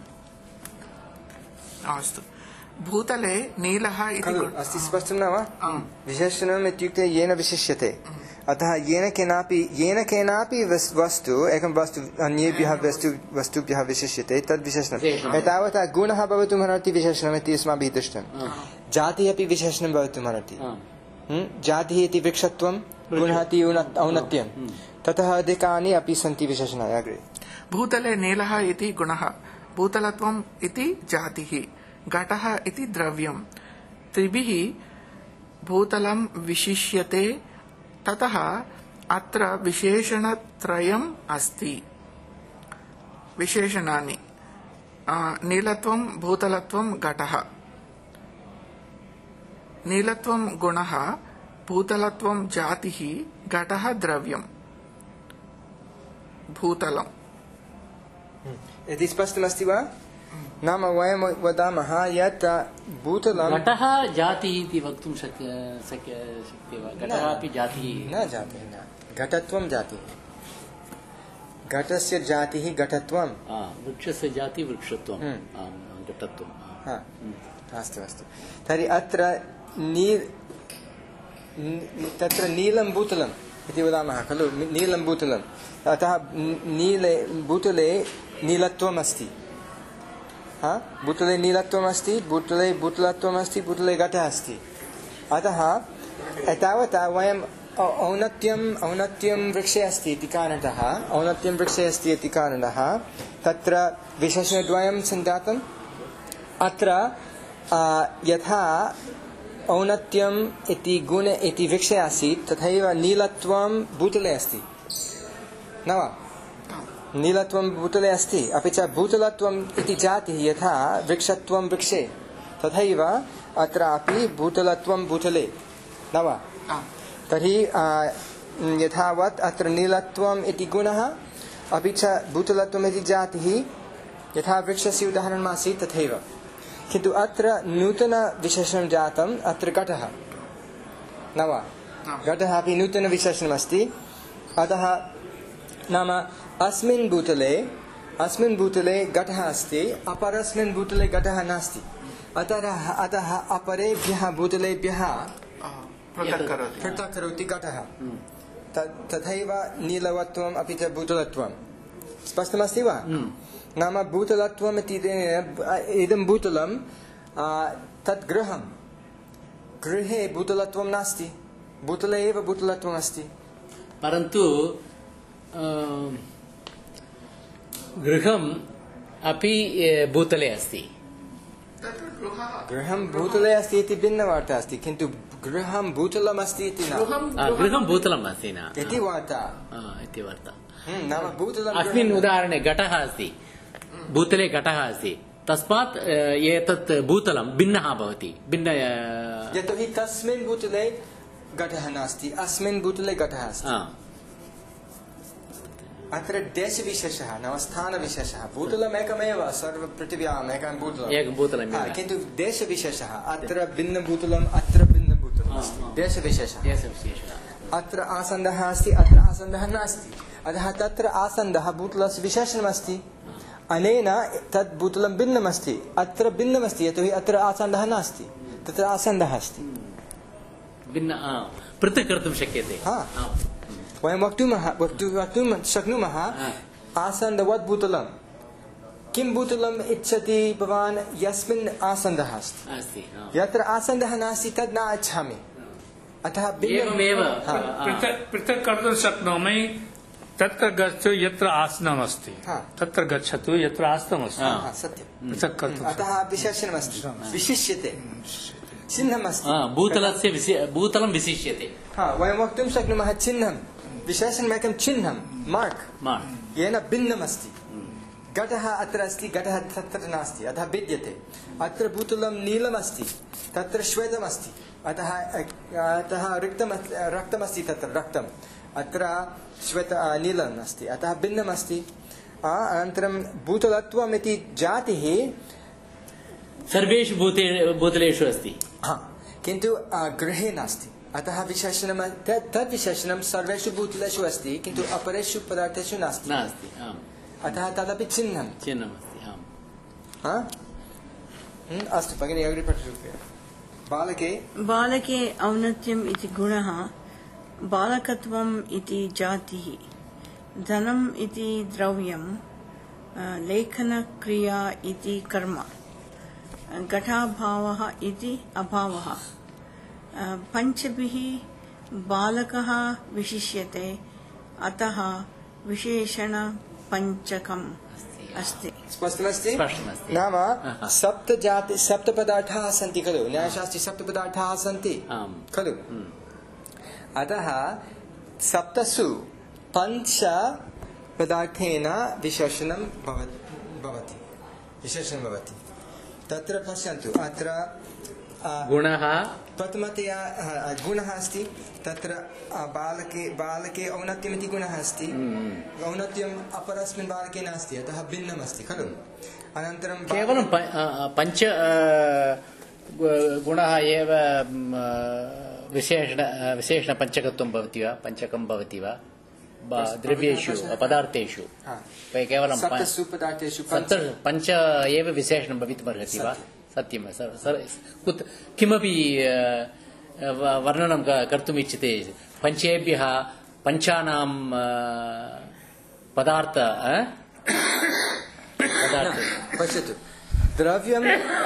अस्तु भूतले नीलः इति अस्ति स्पष्टं न वा विशेषणम् इत्युक्ते येन विशिष्यते अतः येन केनापि येन केनापि वस्तु एकं वस्तु अन्येभ्यः वस्तु वस्तुभ्यः विशिष्यते तद् विशेषणम् एतावता गुणः भवितुमर्हति विशेषणम् इति अस्माभिः दृष्टं जातिः अपि विशेषणं भवितुमर्हति जातिः इति वृक्षत्वं गुणः इति औन्नत्यं ततः अधिकानि अपि सन्ति विशेषणानि अग्रे भूतले नीलः इति गुणः भूतलत्वम् इति जातिः घटः इति द्रव्यं त्रिभिः भूतलं विशिष्यते ततः अत्र विशेषणत्रयम् अस्ति विशेषणानि नीलत्वं भूतलत्वं घटः नीलत्वं गुणः भूतलत्वं जातिः घटः द्रव्यं भूतलम् यदि स्पष्टमस्ति वा नाम वयं वदामः यत् भूतलं घटः जातिः इति वक्तुं शक्यते वा घटः अपि जातिः न जातिः न घटत्वं जातिः घटस्य जातिः घटत्वं वृक्षस्य जातिः वृक्षत्वं घटत्वं अस्तु अस्तु तर्हि अत्र नील तत्र नीलं भूतलम् इति वदामः खलु नीलं भूतलम् अतः नीले भूतले नीलत्वम् अस्ति भूतले नीलत्वम् अस्ति भूतले भूतलत्वम् अस्ति भूतले घटः अस्ति अतः एतावता वयम् औन्नत्यम् औन्नत्यं वृक्षे अस्ति इति कारणतः औन्नत्यं वृक्षे अस्ति इति कारणतः तत्र विशेषणद्वयं सञ्जातम् अत्र यथा औन्नत्यम् इति गुणे इति वृक्षे आसीत् तथैव नीलत्वं भूतले अस्ति न वा नीलत्वं भूतले अस्ति अपि च भूतलत्वम् इति जातिः यथा वृक्षत्वं वृक्षे तथैव अत्रापि भूतलत्वं भूतले न वा तर्हि यथावत् अत्र नीलत्वम् इति गुणः अपि च भूतलत्वम् इति जातिः यथा वृक्षस्य उदाहरणमासीत् तथैव किन्तु अत्र नूतनविशेषणं जातम् अत्र घटः न वा घटः अपि नूतनविशेषणमस्ति अतः नाम अस्मिन् भूतले अस्मिन् भूतले घटः अस्ति अपरस्मिन् भूतले घटः नास्ति अतः अतः अपरेभ्यः भूतलेभ्यः पृथक् करोति घटः तथैव नीलवत्वम् अपि च भूतलत्वं स्पष्टमस्ति वा? नाम भूतलत्वम् इति इदं भूतलं तत् गृहं, गृहे भूतलत्वं नास्ति, भूतले एव भूतलत्वम् अस्ति। परन्तु गृहम् अपि भूतले अस्ति। गृहं भूतले अस्ति इति भिन्नवार्ता अस्ति, किन्तु गृहं भूतलम् अस्ति इति न। गृहं भूतलम् अस्ति न इति वार्ता। इति वार्ता। नाम भूतलम् अस्मिन् उदाहरणे घटः अस्ति, भूतले घटः अस्ति, तस्मात् एतत् भूतलं भिन्नः भवति। भिन्न यतोहि तस्मिन् भूतले घटः नास्ति, अस्मिन् भूतले घटः अस्ति। अत्र देशविशेषः नाम स्थानविशेषः, भूतलम् एकमेव सर्वपृथिव्याम् एकं भूतलं, किन्तु देशविशेषः, अत्र भिन्नभूतलम् अत्र भिन्नभूतलम् अस्ति, देशविशेषः। अत्र आसन्दः अस्ति, अत्र आसन्दः नास्ति, अतः तत्र आसन्दः भूतलस्य विशेषणमस्ति, अनेन तद् भूतलं भिन्नमस्ति, अत्र भिन्नमस्ति, यतोहि अत्र आसन्दः नास्ति, तत्र आसन्दः अस्ति। भिन्न पृथक् कर्तुं शक्यते। वयं वक्तुमः वक्तुं शक्नुमः आसन्दवत् भूतलं। किं भूतलम् इच्छति भवान्? यस्मिन् आसन्दः अस्ति। यत्र आसन्दः नास्ति तद् न इच्छामि, अतः एवमेव पृथक् कर्तुं शक्नोमि। तत्र गच्छतु यत्र आसनम् अस्ति, तत्र गच्छतु यत्र आसनमस्ति। सत्यं, पृथक् कर्तुं अतः विशेषणमस्ति, विशिष्यते, चिह्नमस्ति। भूतलस्य भूतलं विशिष्यते। वयं वक्तुं शक्नुमः चिह्नं, विशेषणमेकं चिह्नं, मार्क्, येन भिन्नमस्ति। घटः अत्र अस्ति, घटः तत्र नास्ति, अतः भिद्यते। अत्र भूतलं नीलमस्ति, तत्र श्वेतमस्ति, अतः अतः रक्तम् रक्तमस्ति, तत्र रक्तम्, अत्र श्वेत नीलम् अस्ति, अतः भिन्नमस्ति। अनन्तरं भूतलत्वम् इति जातिः सर्वेषु भूतलेषु अस्ति, किन्तु गृहे नास्ति, अतः विशेषणं तद् विशेषणं सर्वेषु भूतलेषु अस्ति, किन्तु अपरेषु पदार्थेषु नास्ति, अतः तदपि चिह्नं चिह्नमस्ति। अस्तु भगिनी, अग्रे पठतु। बालके बालके औन्नत्यम् इति गुणः, बालकत्वम् इति जातिः, धनम् इति द्रव्यं, लेखनक्रिया इति कर्म, घटाभावः इति अभावः। पञ्चभिः बालकः विशिष्यते, अतः विशेषणपञ्चकम् अस्ति। स्पष्टमस्ति? नाम सप्तजाति सप्तपदार्थाः सन्ति खलु, न्यायशास्त्रे सप्तपदार्थाः सन्ति खलु, अतः सप्तसु पञ्च पदार्थेन विशेषणं भवति, विशेषणं भवति। तत्र पश्यन्तु, अत्र गुणः प्रथमतया गुणः अस्ति, तत्र बालके बालके औन्नत्यम् इति गुणः अस्ति, औन्नत्यम् अपरस्मिन् बालके नास्ति, अतः भिन्नम् अस्ति खलु। अनन्तरं केवलं पञ्च गुणः एव विशेषण विशेषणपञ्चकत्वं भवति वा, पञ्चकं भवति वा द्रव्येषु पदार्थेषु? केवलं सप्तसु पदार्थेषु पञ्च एव विशेषणं भवितुमर्हति वा? सत्यं, कुत्र किमपि वर्णनं कर्तुम् इच्छते, पञ्चेभ्यः पञ्चानां पदार्थ पश्यतु, द्रव्यं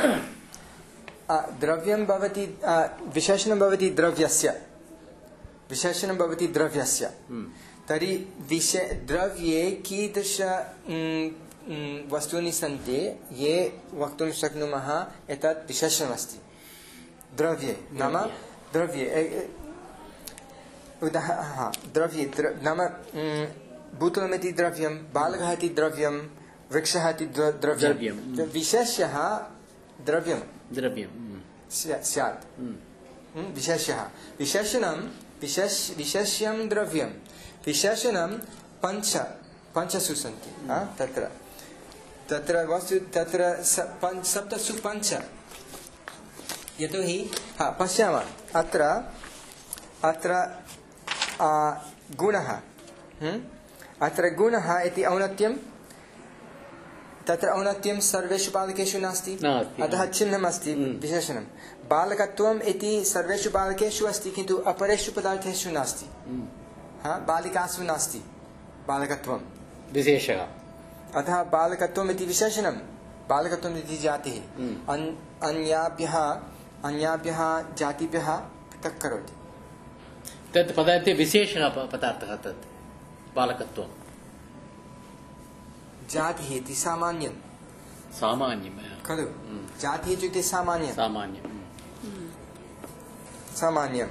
द्रव्यं भवति, विशेषणं भवति द्रव्यस्य, विशेषणं भवति द्रव्यस्य। तर्हि विशे द्रव्ये कीदृश वस्तूनि सन्ति ये वक्तुं शक्नुमः एतत् विशेषणमस्ति द्रव्ये, नाम द्रव्ये उदाहरणं द्रव्ये नाम भूतलमिति द्रव्यं, बालकः इति द्रव्यं, वृक्षः इति द्रव्यं, विशेष्यः द्रव्यं द्रव्यं स्यात्। विशेष्यः विशेषणं विशेष विशेष्यं द्रव्यं, विशेषणं पञ्च पञ्चसु सन्ति। तत्र तत्र वस्तु तत्र सप्तसु पञ्च, यतोहि पश्यामः अत्र अत्र गुणः, अत्र गुणः इति औन्नत्यं, तत्र औन्नत्यं सर्वेषु बालकेषु नास्ति, अतः चिह्नमस्ति विशेषणं। बालकत्वम् इति सर्वेषु बालकेषु अस्ति, किन्तु अपरेषु पदार्थेषु नास्ति, बालिकासु नास्ति बालकत्वं विशेषः। अतः बालकत्वम् इति विशेषणं बालकत्वम् इति जातिः अन्याभ्यः अन्याभ्यः जातिभ्यः पृथक् करोति। तत् पदार्थे विशेषः पदार्थः तत् बालकत्वं जातिः इति सामान्यं सामान्यं खलु जातिः इत्युक्ते सामान्यं सामान्यं सामान्यं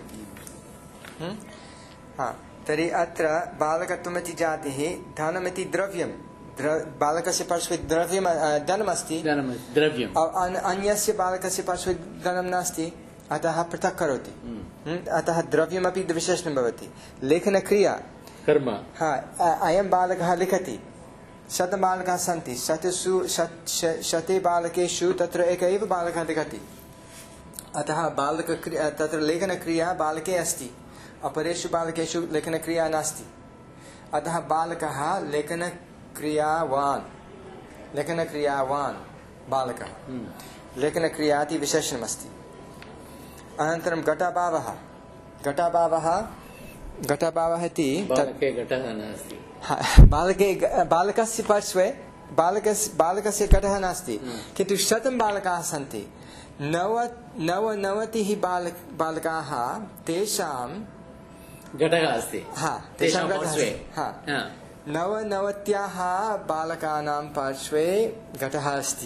तर्हि अत्र बालकत्वमिति जातिः धनमिति द्रव्यं बालकस्य पार्श्वे द्रव्यं धनमस्ति द्रव्यम् अन्यस्य बालकस्य पार्श्वे धनं नास्ति अतः पृथक् करोति अतः द्रव्यमपि विशेषणं भवति। लेखनक्रिया कर्म हा अयं बालकः लिखति शतं बालकाः सन्ति शतसु शते बालकेषु तत्र एक एव बालकः लिखति अतः बालकक्रिया तत्र लेखनक्रिया बालके अस्ति अपरेषु बालकेषु लेखनक्रिया नास्ति अतः बालकः लेखनक्रियावान् लेखनक्रियावान् बालकः लेखनक्रिया इति विशेषणमस्ति। अनन्तरं घटाभावः घटाभावः घटाभावः इति बालके घटः नास्ति बालके बालकस्य पार्श्वे बालकस्य बालकस्य घटः नास्ति किन्तु शतं बालकाः सन्ति नव नवनवतिः बाल बालकाः तेषां घटः अस्ति हा तेषां पार्श्वे हा नवनवत्याः बालकानां पार्श्वे घटः अस्ति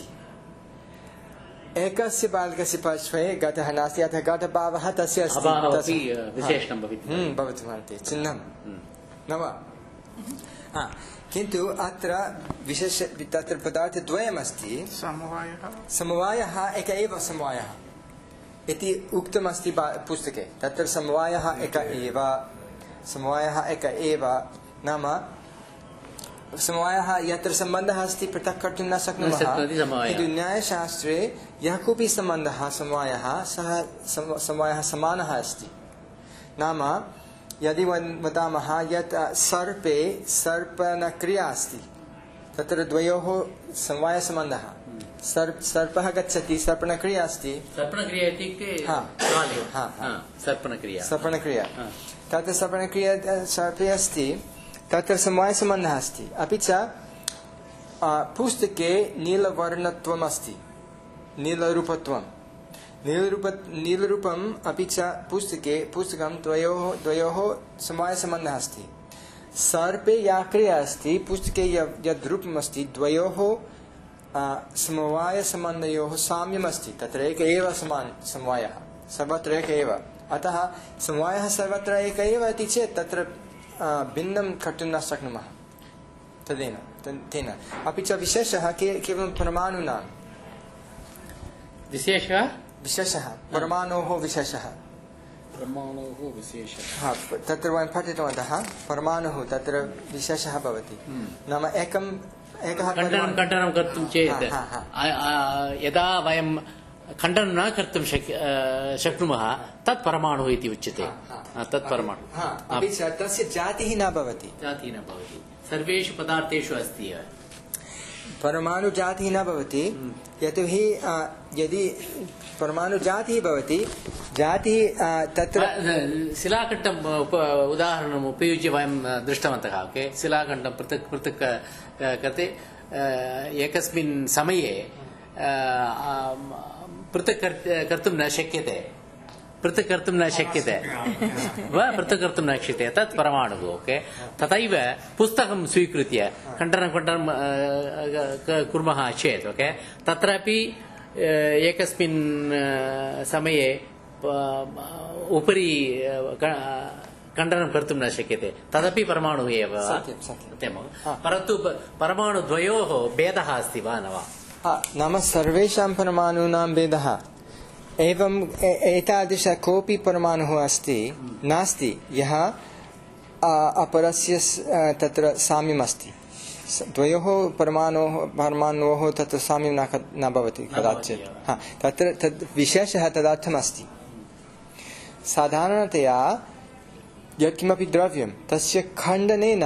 एकस्य बालकस्य पार्श्वे घटः नास्ति अतः घटभावः तस्य अस्ति विशेषणं भवितुमर्हति चिह्नं न वा किन्तु अत्र विशेष तत्र पदार्थद्वयमस्ति समवायः समवायः एक एव समवायः इति उक्तमस्ति पुस्तके तत्र समवायः एक एव समवायः एक एव नाम समवायः यत्र सम्बन्धः अस्ति पृथक् कर्तुं न शक्नुमः किन्तु न्यायशास्त्रे यः कोऽपि सम्बन्धः समवायः सः समवायः समानः अस्ति। नाम यदि वदामः यत् सर्पे सर्पणक्रिया अस्ति तत्र द्वयोः समवायसम्बन्धः सर्प सर्पः गच्छति सर्पणक्रिया अस्ति सर्पणक्रिया इत्युक्ते सर्पणक्रिया सर्पणक्रिया तत्र सर्पणक्रिया सर्पे अस्ति तत्र समवायसम्बन्धः अस्ति अपि च पुस्तके नीलवर्णत्वम् अस्ति नीलरूपत्वं नीलरूप नीलरूपम् अपि च पुस्तके पुस्तकं द्वयोः द्वयोः समवायसम्बन्धः अस्ति। सर्पे या क्रिया अस्ति पुस्तके यद् रूपम् अस्ति द्वयोः समवायसम्बन्धयोः साम्यम् अस्ति तत्र एक एव समान समवायः सर्वत्र एक एव अतः समवायः सर्वत्र एक एव इति चेत् तत्र भिन्नं कर्तुं न शक्नुमः तदेन तेन अपि च विशेषः केवलं परमाणूनां विशेषः विशेषः परमाणोः विशेषः परमाणोः विशेषः हा तत्र वयं पठितवन्तः परमाणुः तत्र विशेषः भवति नाम एकम् एकः खण्डनं खण्डनं कर्तुं चेत् यदा वयं खण्डनं न कर्तुं शक्नुमः तत् परमाणुः इति उच्यते तत् परमाणुः अपि च तस्य जातिः न भवति जातिः न भवति सर्वेषु पदार्थेषु अस्ति परमाणुजातिः न भवति यतोहि यदि परमाणुजातिः भवति जातिः तत्र शिलाखण्डम् उदाहरणम् उपयुज्य वयं दृष्टवन्तः ओके शिलाखण्डं पृथक् पृथक् कृते एकस्मिन् समये पृथक् कर्तुं न शक्यते पृथक् कर्तुं न शक्यते वा पृथक् कर्तुं न शक्यते तत् परमाणुः ओके तथैव पुस्तकं स्वीकृत्य खण्डनं खण्डनं कुर्मः चेत् ओके तत्रापि एकस्मिन् समये उपरि खण्डनं कर्तुं न शक्यते तदपि परमाणुः एव सत्यं परन्तु परमाणुद्वयोः भेदः अस्ति वा न वा नाम सर्वेषां परमाणूनां भेदः एवं एतादृश कोऽपि परमाणुः अस्ति नास्ति यः अपरस्य तत्र साम्यम् अस्ति द्वयोः परमाणोः परमाणोः तत्र साम्यं न न भवति कदाचित् हा तत्र तद् विशेषः तदर्थमस्ति साधारणतया यत्किमपि द्रव्यं तस्य खण्डनेन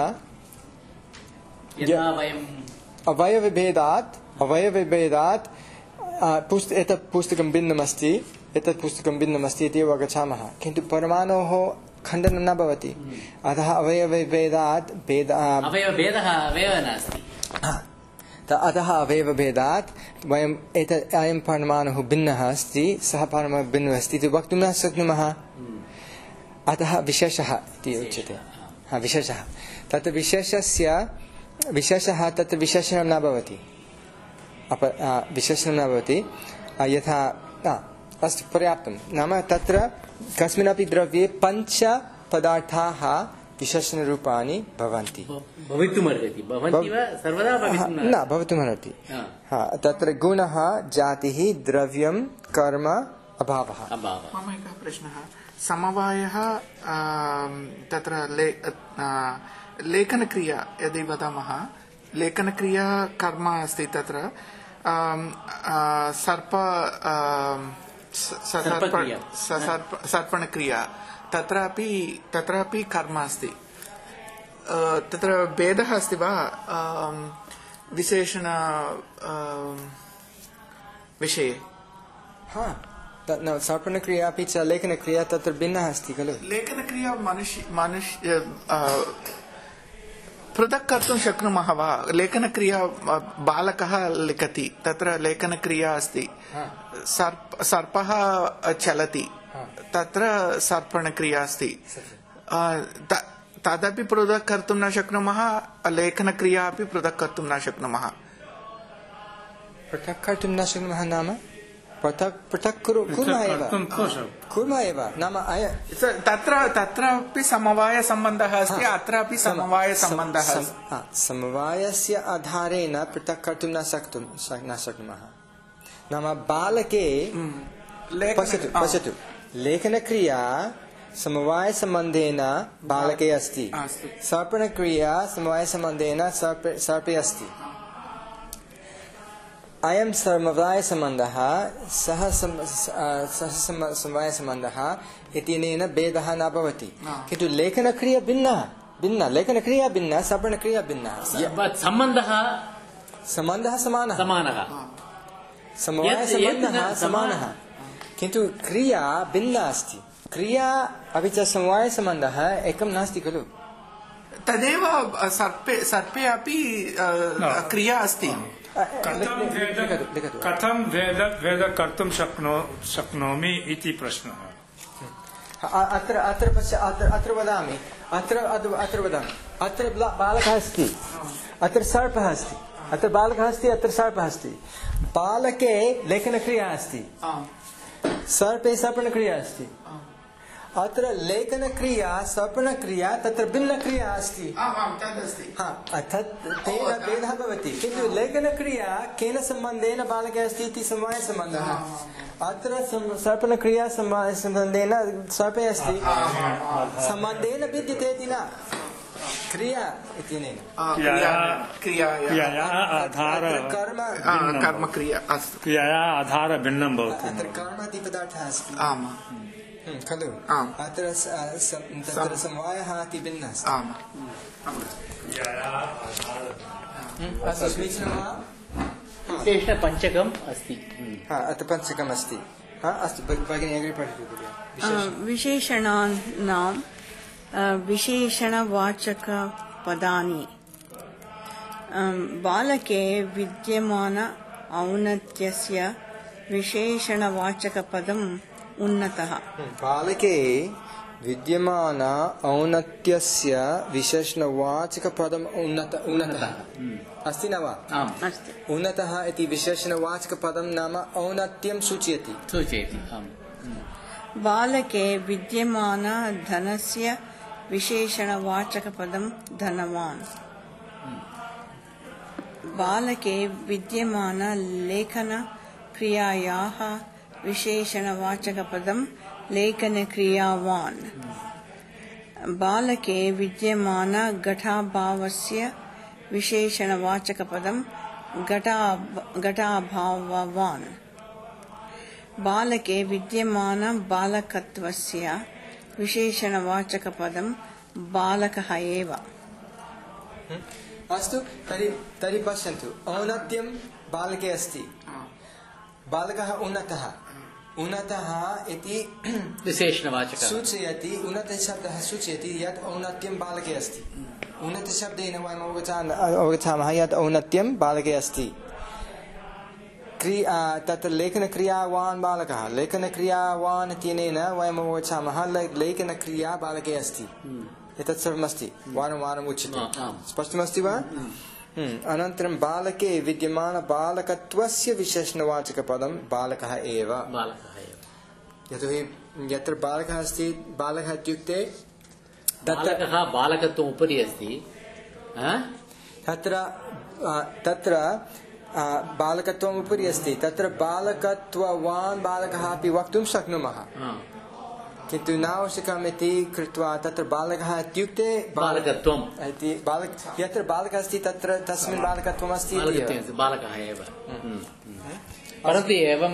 अवयवभेदात् अवयवभेदात् पुस्त एतत् पुस्तकं भिन्नमस्ति एतत् पुस्तकं भिन्नमस्ति इति एव गच्छामः किन्तु परमाणोः खण्डनं न भवति अतः अवयवभेदात् भेदः अवयवभेदः अवयवः नास्ति अतः अवयवभेदात् वयम् एतत् अयं परमाणुः भिन्नः अस्ति सः परमाणुः भिन्नः अस्ति इति वक्तुं न शक्नुमः अतः विशेषः इति उच्यते हा विशेषः तत् विशेषस्य विशेषः तत्र विशेषणं न भवति अप विशेषणं न भवति यथा अस्तु पर्याप्तं नाम तत्र कस्मिन्नपि द्रव्ये पञ्च पदार्थाः विशेषणरूपाणि भवन्ति भवितुमर्हति भवन्ति वा सर्वदा भवितुं न भवितुमर्हति तत्र गुणः जातिः द्रव्यं कर्म अभावः मम एकः प्रश्नः समवायः तत्र लेखनक्रिया यदि वदामः लेखनक्रिया कर्म अस्ति तत्र सर्प सर्पणक्रिया तत्रापि तत्रापि कर्म अस्ति तत्र भेदः अस्ति वा विशेषण विषये सर्पणक्रिया अपि च लेखनक्रिया तत्र भिन्नः अस्ति खलु लेखनक्रिया मनुष्य मनुष्य पृथक् कर्तुं शक्नुमः वा लेखनक्रिया बालकः लिखति तत्र लेखनक्रिया अस्ति सर्पः चलति तत्र सर्पणक्रिया अस्ति तदपि पृथक् कर्तुं न शक्नुमः लेखनक्रिया अपि पृथक् कर्तुं न शक्नुमः पृथक् कर्तुं न शक्नुमः नाम पृथक् पृथक् कुर्मः एव कुर्मः एव नाम तत्र तत्रापि समवायसम्बन्धः अस्ति अत्रापि समवायसम्बन्धः समवायस्य आधारेण पृथक् कर्तुं न शक्तुं न शक्नुमः नाम बालके पश्यतु पश्यतु लेखनक्रिया समवायसम्बन्धेन बालके अस्ति सर्पणक्रिया समवायसम्बन्धेन सर्पे अस्ति अयं समवायसम्बन्धः सः समवायसम्बन्धः इत्यनेन भेदः न भवति किन्तु लेखनक्रिया भिन्ना भिन्ना लेखनक्रिया भिन्ना सर्पणक्रिया भिन्ना सम्बन्धः सम्बन्धः समानः समानः समवायसम्बन्धः समानः किन्तु क्रिया भिन्ना अस्ति क्रिया अपि च समवायसम्बन्धः एकं नास्ति खलु तदेव सर्पे सर्पे अपि क्रिया अस्ति कथं भेद भेद कर्तुं शक्नोमि इति प्रश्नः अत्र अत्र पश्य अत्र वदामि अत्र अत्र वदामि अत्र बालकः अस्ति अत्र सर्पः अस्ति अत्र बालकः अस्ति अत्र सर्पः अस्ति बालके लेखनक्रिया अस्ति सर्पे सर्पणक्रिया अस्ति अत्र लेखनक्रिया सर्पणक्रिया तत्र भिन्नक्रिया अस्ति तेन भेदः भवति किन्तु लेखनक्रिया केन सम्बन्धेन बालके अस्ति इति समवायसम्बन्धः अत्र सर्पणक्रिया समवायसम्बन्धेन सर्पे अस्ति सम्बन्धेन विद्यते इति न क्रिया इत्यनेन क्रियायाः आधार कर्म क्रिया अस्ति क्रियायाः आधार भिन्नं भवति अत्र कर्म इति पदार्थः अस्ति आम् खलु अत्र तत्र समवायः अति भिन्नः अस्ति समीचीनं वा विशेषपञ्चकम् अस्ति अत्र पञ्चकम् अस्ति अस्तु भगिनी अग्रे पठतु विशेषणानां विशेषणवाचकपदानि बालके विद्यमान औन्नत्यस्य विशेषणवाचकपदम् उन्नतः बालके विद्यमान औन्नत्यस्य विशेषणवाचकपदम् उन्नत उन्नतः अस्ति न वा अस्ति उन्नतः इति विशेषणवाचकपदं नाम औन्नत्यं सूचयति सूचयति बालके विद्यमान धनस्य विशेषणवाचकपदं धनवान् बालके विद्यमान लेखनक्रियायाः विशेषणवाचकपदं लेखनक्रियावान् बालके विद्यमान घटाभावस्य विशेषणवाचकपदं घटाभाववान् बालके विद्यमान बालकत्वस्य विशेषणवाचकपदं बालकः एव अस्तु तर्हि तर्हि पश्यन्तु औन्नत्यं बालके अस्ति बालकः उन्नतः उन्नतः इति विशेषणवाचकः सूचयति उन्नतशब्दः सूचयति यत् औन्नत्यं बालके अस्ति उन्नतशब्देन वयम् अवगच्छामः यत् औन्नत्यं बालके अस्ति क्रिया तत्र लेखनक्रियावान् बालकः लेखनक्रियावान् इत्यनेन वयम् अवगच्छामः लेखनक्रिया बालके अस्ति एतत् सर्वमस्ति वारं वारम् उच्यते स्पष्टमस्ति वा अनन्तरं बालके विद्यमानबालकत्वस्य विशेषणवाचकपदं बालकः एव यतोहि यत्र बालकः अस्ति बालकः इत्युक्ते बालकः बालकत्वम् उपरि अस्ति तत्र तत्र बालकत्वम् उपरि अस्ति तत्र बालकत्ववान् बालकः अपि वक्तुं शक्नुमः किन्तु नावश्यकम् इति कृत्वा तत्र बालकः इत्युक्ते बालकत्वम् इति बालक यत्र बालकः अस्ति तत्र तस्मिन् बालकत्वम् अस्ति बालकः एव परन्तु एवं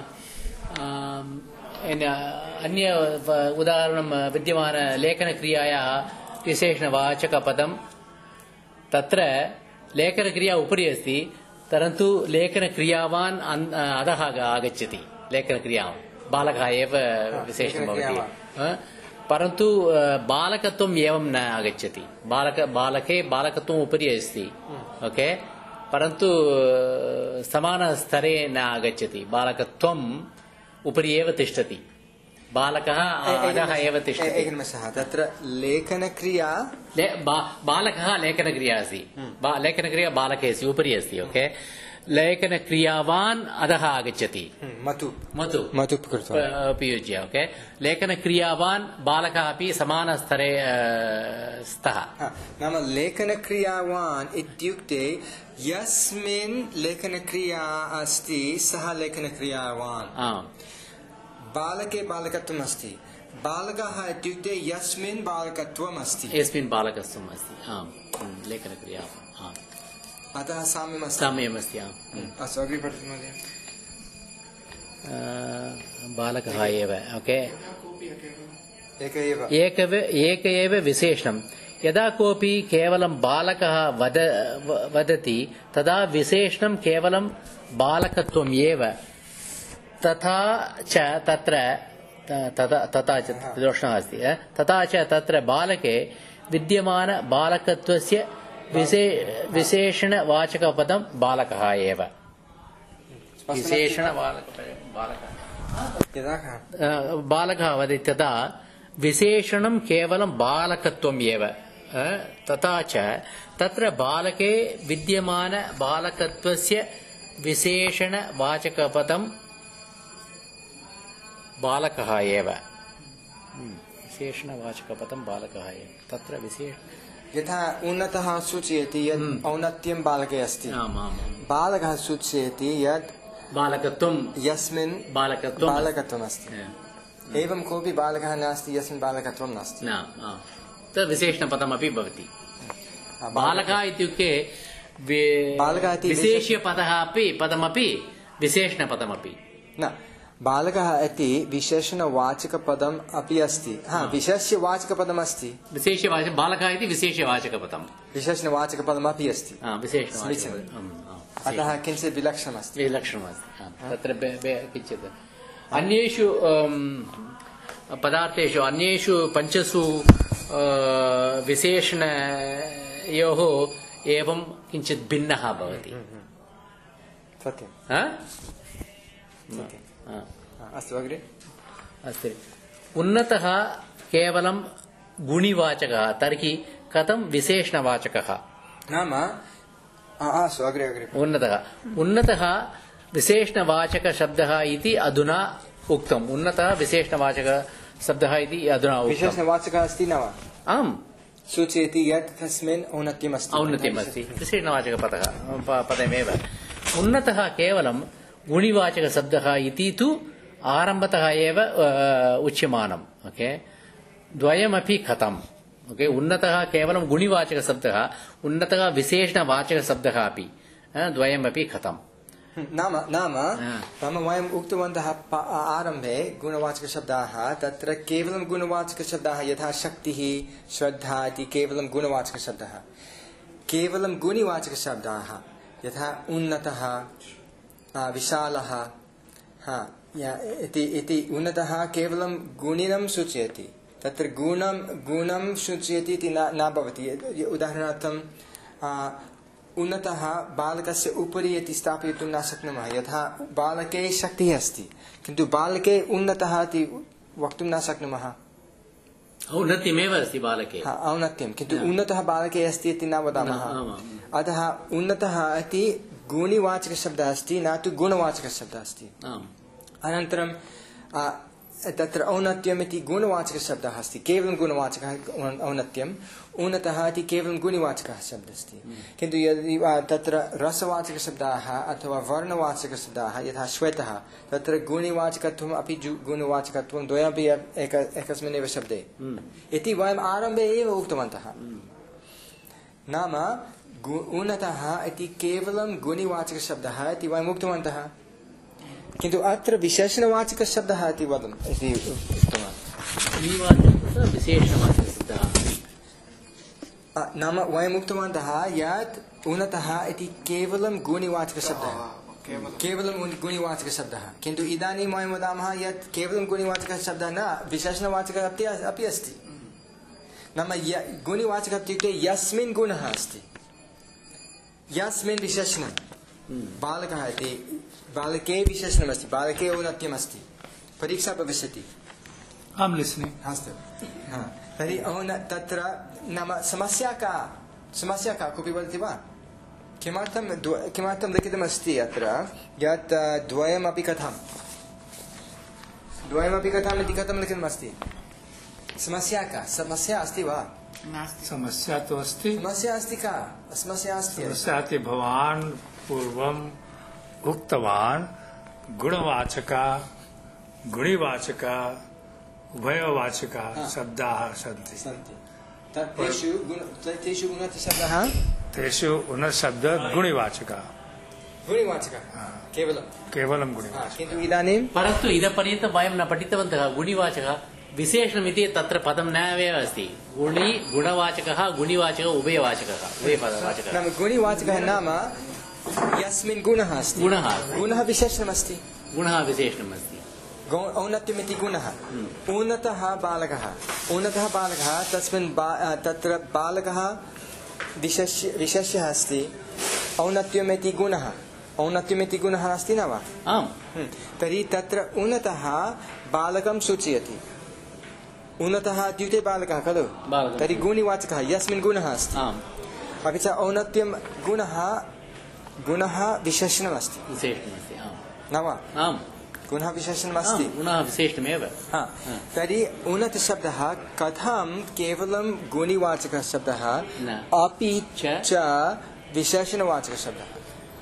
अन्य उदाहरणं विद्यमानलेखनक्रियायाः विशेषणवाचकपदं तत्र लेखनक्रिया उपरि अस्ति परन्तु लेखनक्रियावान् अधः आगच्छति लेखनक्रियां बालकः एव विशेषणं भवति परन्तु बालकत्वम् एवं न आगच्छति बालक बालके बालकत्वम् उपरि अस्ति ओके परन्तु समानस्तरे न आगच्छति बालकत्वम् उपरि एव तिष्ठति बालकः अधः एव तिष्ठति तत्र लेखनक्रिया बालकः लेखनक्रिया अस्ति लेखनक्रिया बालके अस्ति उपरि अस्ति ओके लेखनक्रियावान् अधः आगच्छति मतु मतु मतु उपयुज्य ओके लेखनक्रियावान् बालकः अपि समानस्तरे स्तः नाम लेखनक्रियावान् इत्युक्ते यस्मिन् लेखनक्रिया अस्ति सः लेखनक्रियावान् बालके बालकत्वम् अस्ति बालकः इत्युक्ते यस्मिन् बालकत्वम् अस्ति यस्मिन् बालकत्वम् अस्ति आम् लेखनक्रिया अतः साम्यमस्ति साम्यमस्ति अस्तु अग्रे पठतु महोदय बालकः एव ओके एक एव एक एव विशेषणं यदा कोऽपि केवलं बालकः वद वदति तदा विशेषणं केवलं बालकत्वम् एव तथा च तत्र तथा तथा च दोषः अस्ति तथा च तत्र बालके विद्यमान बालकत्वस्य विशे विशेषणवाचकपदं बालकः एव विशेषणबालकः बालकः वदति तदा विशेषणं केवलं बालकत्वम् एव तथा च तत्र बालके विद्यमान बालकत्वस्य विशेषणवाचकपदं बालकः एव विशेषणवाचकपदं बालकः एव तत्र विशेष यथा उन्नतः सूचयति यत् औन्नत्यं बालके अस्ति बालकः सूचयति यत् बालकत्वं यस्मिन् बालकत्वं बालकत्वम् अस्ति एवं कोऽपि बालकः नास्ति यस्मिन् बालकत्वं नास्ति तद् विशेषणपदमपि भवति बालकः इत्युक्ते विशेष्यपदः अपि पदमपि विशेषणपदमपि न बालकः इति विशेषणवाचकपदम् अपि अस्ति हा विशेष्यवाचकपदम् अस्ति विशेषवाचक बालकः इति विशेषवाचकपदं विशेषणवाचकपदमपि अस्ति अतः किञ्चित् विलक्षणमस्ति विलक्षणमस्ति तत्र किञ्चित् अन्येषु पदार्थेषु अन्येषु पञ्चसु विशेषणयोः एवं किञ्चित् भिन्नः भवति सत्यं अस्तु अग्रे अस्ति उन्नतः केवलं गुणिवाचकः तर्हि कथं विशेषणवाचकः नाम अस्तु अग्रे अग्रे उन्नतः उन्नतः विशेषणवाचकशब्दः इति अधुना उक्तम् उन्नतः विशेषणवाचकशब्दः इति अधुना उक्तम् विशेषणवाचकः अस्ति न वा आम् सूचयति यत् तस्मिन् औन्नत्यमस्ति औन्नत्यमस्ति विशेषणवाचकपदः पदमेव उन्नतः केवलं गुणिवाचकशब्दः इति तु आरम्भतः एव उच्यमानम् ओके द्वयमपि कथम् ओके उन्नतः केवलं गुणिवाचकशब्दः उन्नतः विशेषणवाचकशब्दः अपि द्वयमपि कथम् नाम नाम नाम वयम् उक्तवन्तः आरम्भे गुणवाचकशब्दाः तत्र केवलं गुणवाचकशब्दाः यथा शक्तिः श्रद्धा इति केवलं गुणवाचकशब्दः केवलं गुणिवाचकशब्दाः यथा उन्नतः विशालः इति इति उन्नतः केवलं गुणिनं सूचयति तत्र गुणं गुणं सूचयति इति न न भवति उदाहरणार्थं उन्नतः बालकस्य उपरि इति स्थापयितुं न शक्नुमः यथा बालके शक्तिः अस्ति किन्तु बालके उन्नतः इति वक्तुं न शक्नुमः औन्नत्यमेव अस्ति बालके औन्नत्यं किन्तु उन्नतः बालके अस्ति इति न वदामः अतः उन्नतः इति गुणिवाचकशब्दः अस्ति न तु गुणवाचकशब्दः अस्ति अनन्तरं तत्र औन्नत्यम् इति गुणवाचकशब्दः अस्ति केवलं गुणवाचकः औन्नत्यम् उन्नतः इति केवलं गुणिवाचकः शब्दः अस्ति किन्तु यदि तत्र रसवाचकशब्दाः अथवा वर्णवाचकशब्दाः यथा श्वेतः तत्र गुणिवाचकत्वम् अपि गुणवाचकत्वं द्वयमपि एक एकस्मिन्नेव शब्दे इति वयम् आरम्भे एव उक्तवन्तः नाम उन्नतः इति केवलं गुणिवाचकशब्दः इति वयम् उक्तवन्तः किन्तु अत्र विशेषणवाचकशब्दः इति वदन् इति उक्तवान् नाम वयम् उक्तवन्तः यत् उन्नतः इति केवलं गुणिवाचकशब्दः केवलं गुणिवाचकशब्दः किन्तु इदानीं वयं वदामः यत् केवलं गुणिवाचकशब्दः न विशेषणवाचकः अपि अस्ति नाम गुणिवाचकः इत्युक्ते यस्मिन् गुणः अस्ति यस्मिन् विशेषणं बालकः इति बालके विशेषणमस्ति बालके औन्नत्यमस्ति परीक्षा भविष्यति I'm listening. अस्तु तर्हि औन्न तत्र नाम समस्या का समस्या का कोऽपि वदति वा किमर्थं किमर्थं लिखितमस्ति अत्र यत् द्वयमपि कथं द्वयमपि कथम् इति कथं लिखितमस्ति समस्या का समस्या अस्ति वा समस्या तो अस्ति समस्या अस्ति का समस्या अस्ति समस्या भवान् पूर्वम् उक्तवान् गुणवाचका गुणिवाचका उभयवाचका शब्दाः सन्ति तेषु तेषु उन्नतशब्दः तेषु उन्नतशब्दः गुणिवाचकः गुणिवाचकः केवलं केवलं गुणिवाचकः किन्तु इदानीं परन्तु इतः पर्यन्तं वयं न पठितवन्तः गुणिवाचकः विशेषणमिति तत्र पदं नैव अस्ति गुणि गुणवाचकः गुणिवाचकः उभयवाचकः उभयपदवाचकः नाम गुणिवाचकः नाम यस्मिन् गुणः अस्ति गुणः गुणः विशेषणमस्ति गुणः विशेषणमस्ति औन्नत्यमिति गुणः उन्नतः बालकः उन्नतः बालकः तस्मिन् तत्र बालकः विशेष्य विशेष्यः अस्ति औन्नत्यमिति गुणः औन्नत्यमिति गुणः अस्ति न वा आम् तर्हि तत्र उन्नतः बालकं सूचयति उन्नतः इत्युक्ते बालकः खलु तर्हि गुणिवाचकः यस्मिन् गुणः अस्ति अपि च औन्नत्यं गुणः गुणः विशेषणमस्ति विशेषणमस्ति न वा आम् गुणः विशेषणमस्ति गुणः विशेषणमेव तर्हि उन्नतशब्दः कथं केवलं गुणिवाचकः शब्दः अपि च विशेषणवाचकः शब्दः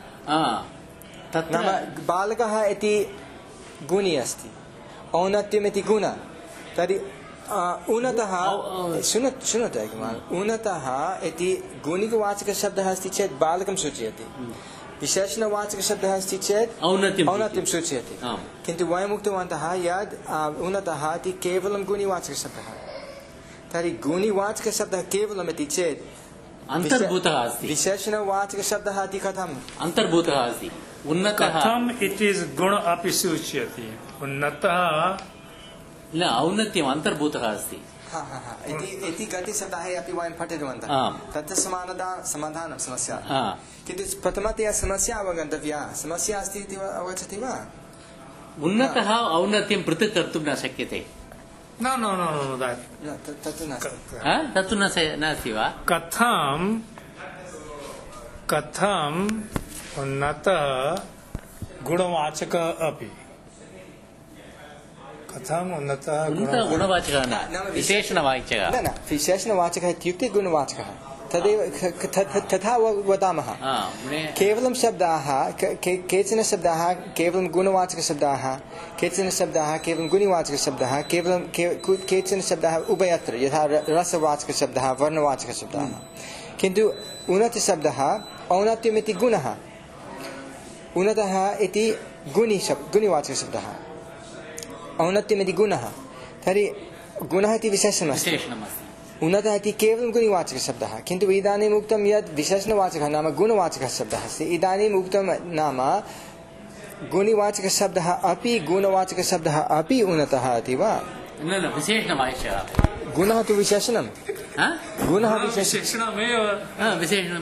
नाम बालकः इति गुणि अस्ति औन्नत्यमिति गुण तर्हि उन्नतः शृणोतु शृणोतु एकवारम् उन्नतः इति गुणिवाचकशब्दः अस्ति चेत् बालकं सूचयति विशेषणवाचकशब्दः अस्ति चेत् औन्नत्यं सूचयति किन्तु वयम् उक्तवन्तः यद् उन्नतः इति केवलं गुणिवाचकशब्दः तर्हि गुणिवाचकशब्दः केवलम् इति चेत् अन्तर्भूतः अस्ति विशेषणवाचकशब्दः इति कथम् अन्तर्भूतः अस्ति उन्नतः कथम् इट् इस् गुण अपि सूचयति उन्नतः न औन्नत्यम् अन्तर्भूतः अस्ति इति गतिशब्दाः अपि वयं पठितवन्तः तत्र समाधानं समस्या किन्तु प्रथमतया समस्या अवगन्तव्या समस्या अस्ति इति अवगच्छति वा उन्नतः औन्नत्यं पृथक् कर्तुं न शक्यते न न न न तत्तु नास्ति तत्तु नास्ति वा कथं कथम् उन्नतः गुणवाचकः अपि कथम् उन्नतः गुणवाचकः न विशेषणवाचकः न न विशेषणवाचकः इत्युक्ते गुणवाचकः तदेव तथा वदामः केवलं शब्दाः केचन शब्दाः केवलं गुणवाचकशब्दाः केचन शब्दाः केवलं गुणिवाचकशब्दाः केवलं केचन शब्दाः उभयत्र यथा रसवाचकशब्दः वर्णवाचकशब्दाः किन्तु उन्नतशब्दः औन्नत्यमिति गुणः उन्नतः इति गुणि गुणिवाचकशब्दः औन्नत्यमिति गुणः तर्हि गुणः इति विशेषणमस्ति उन्नतः इति केवलं गुणिवाचकशब्दः किन्तु इदानीम् उक्तं यत् विशेषणवाचकः नाम गुणवाचकः शब्दः अस्ति इदानीम् उक्तं नाम गुणिवाचकशब्दः अपि गुणवाचकशब्दः अपि उन्नतः इति वा? न न विशेषणवाचकः। गुणः तु विशेषणं। गुणः विशेषणमेव विशेषणं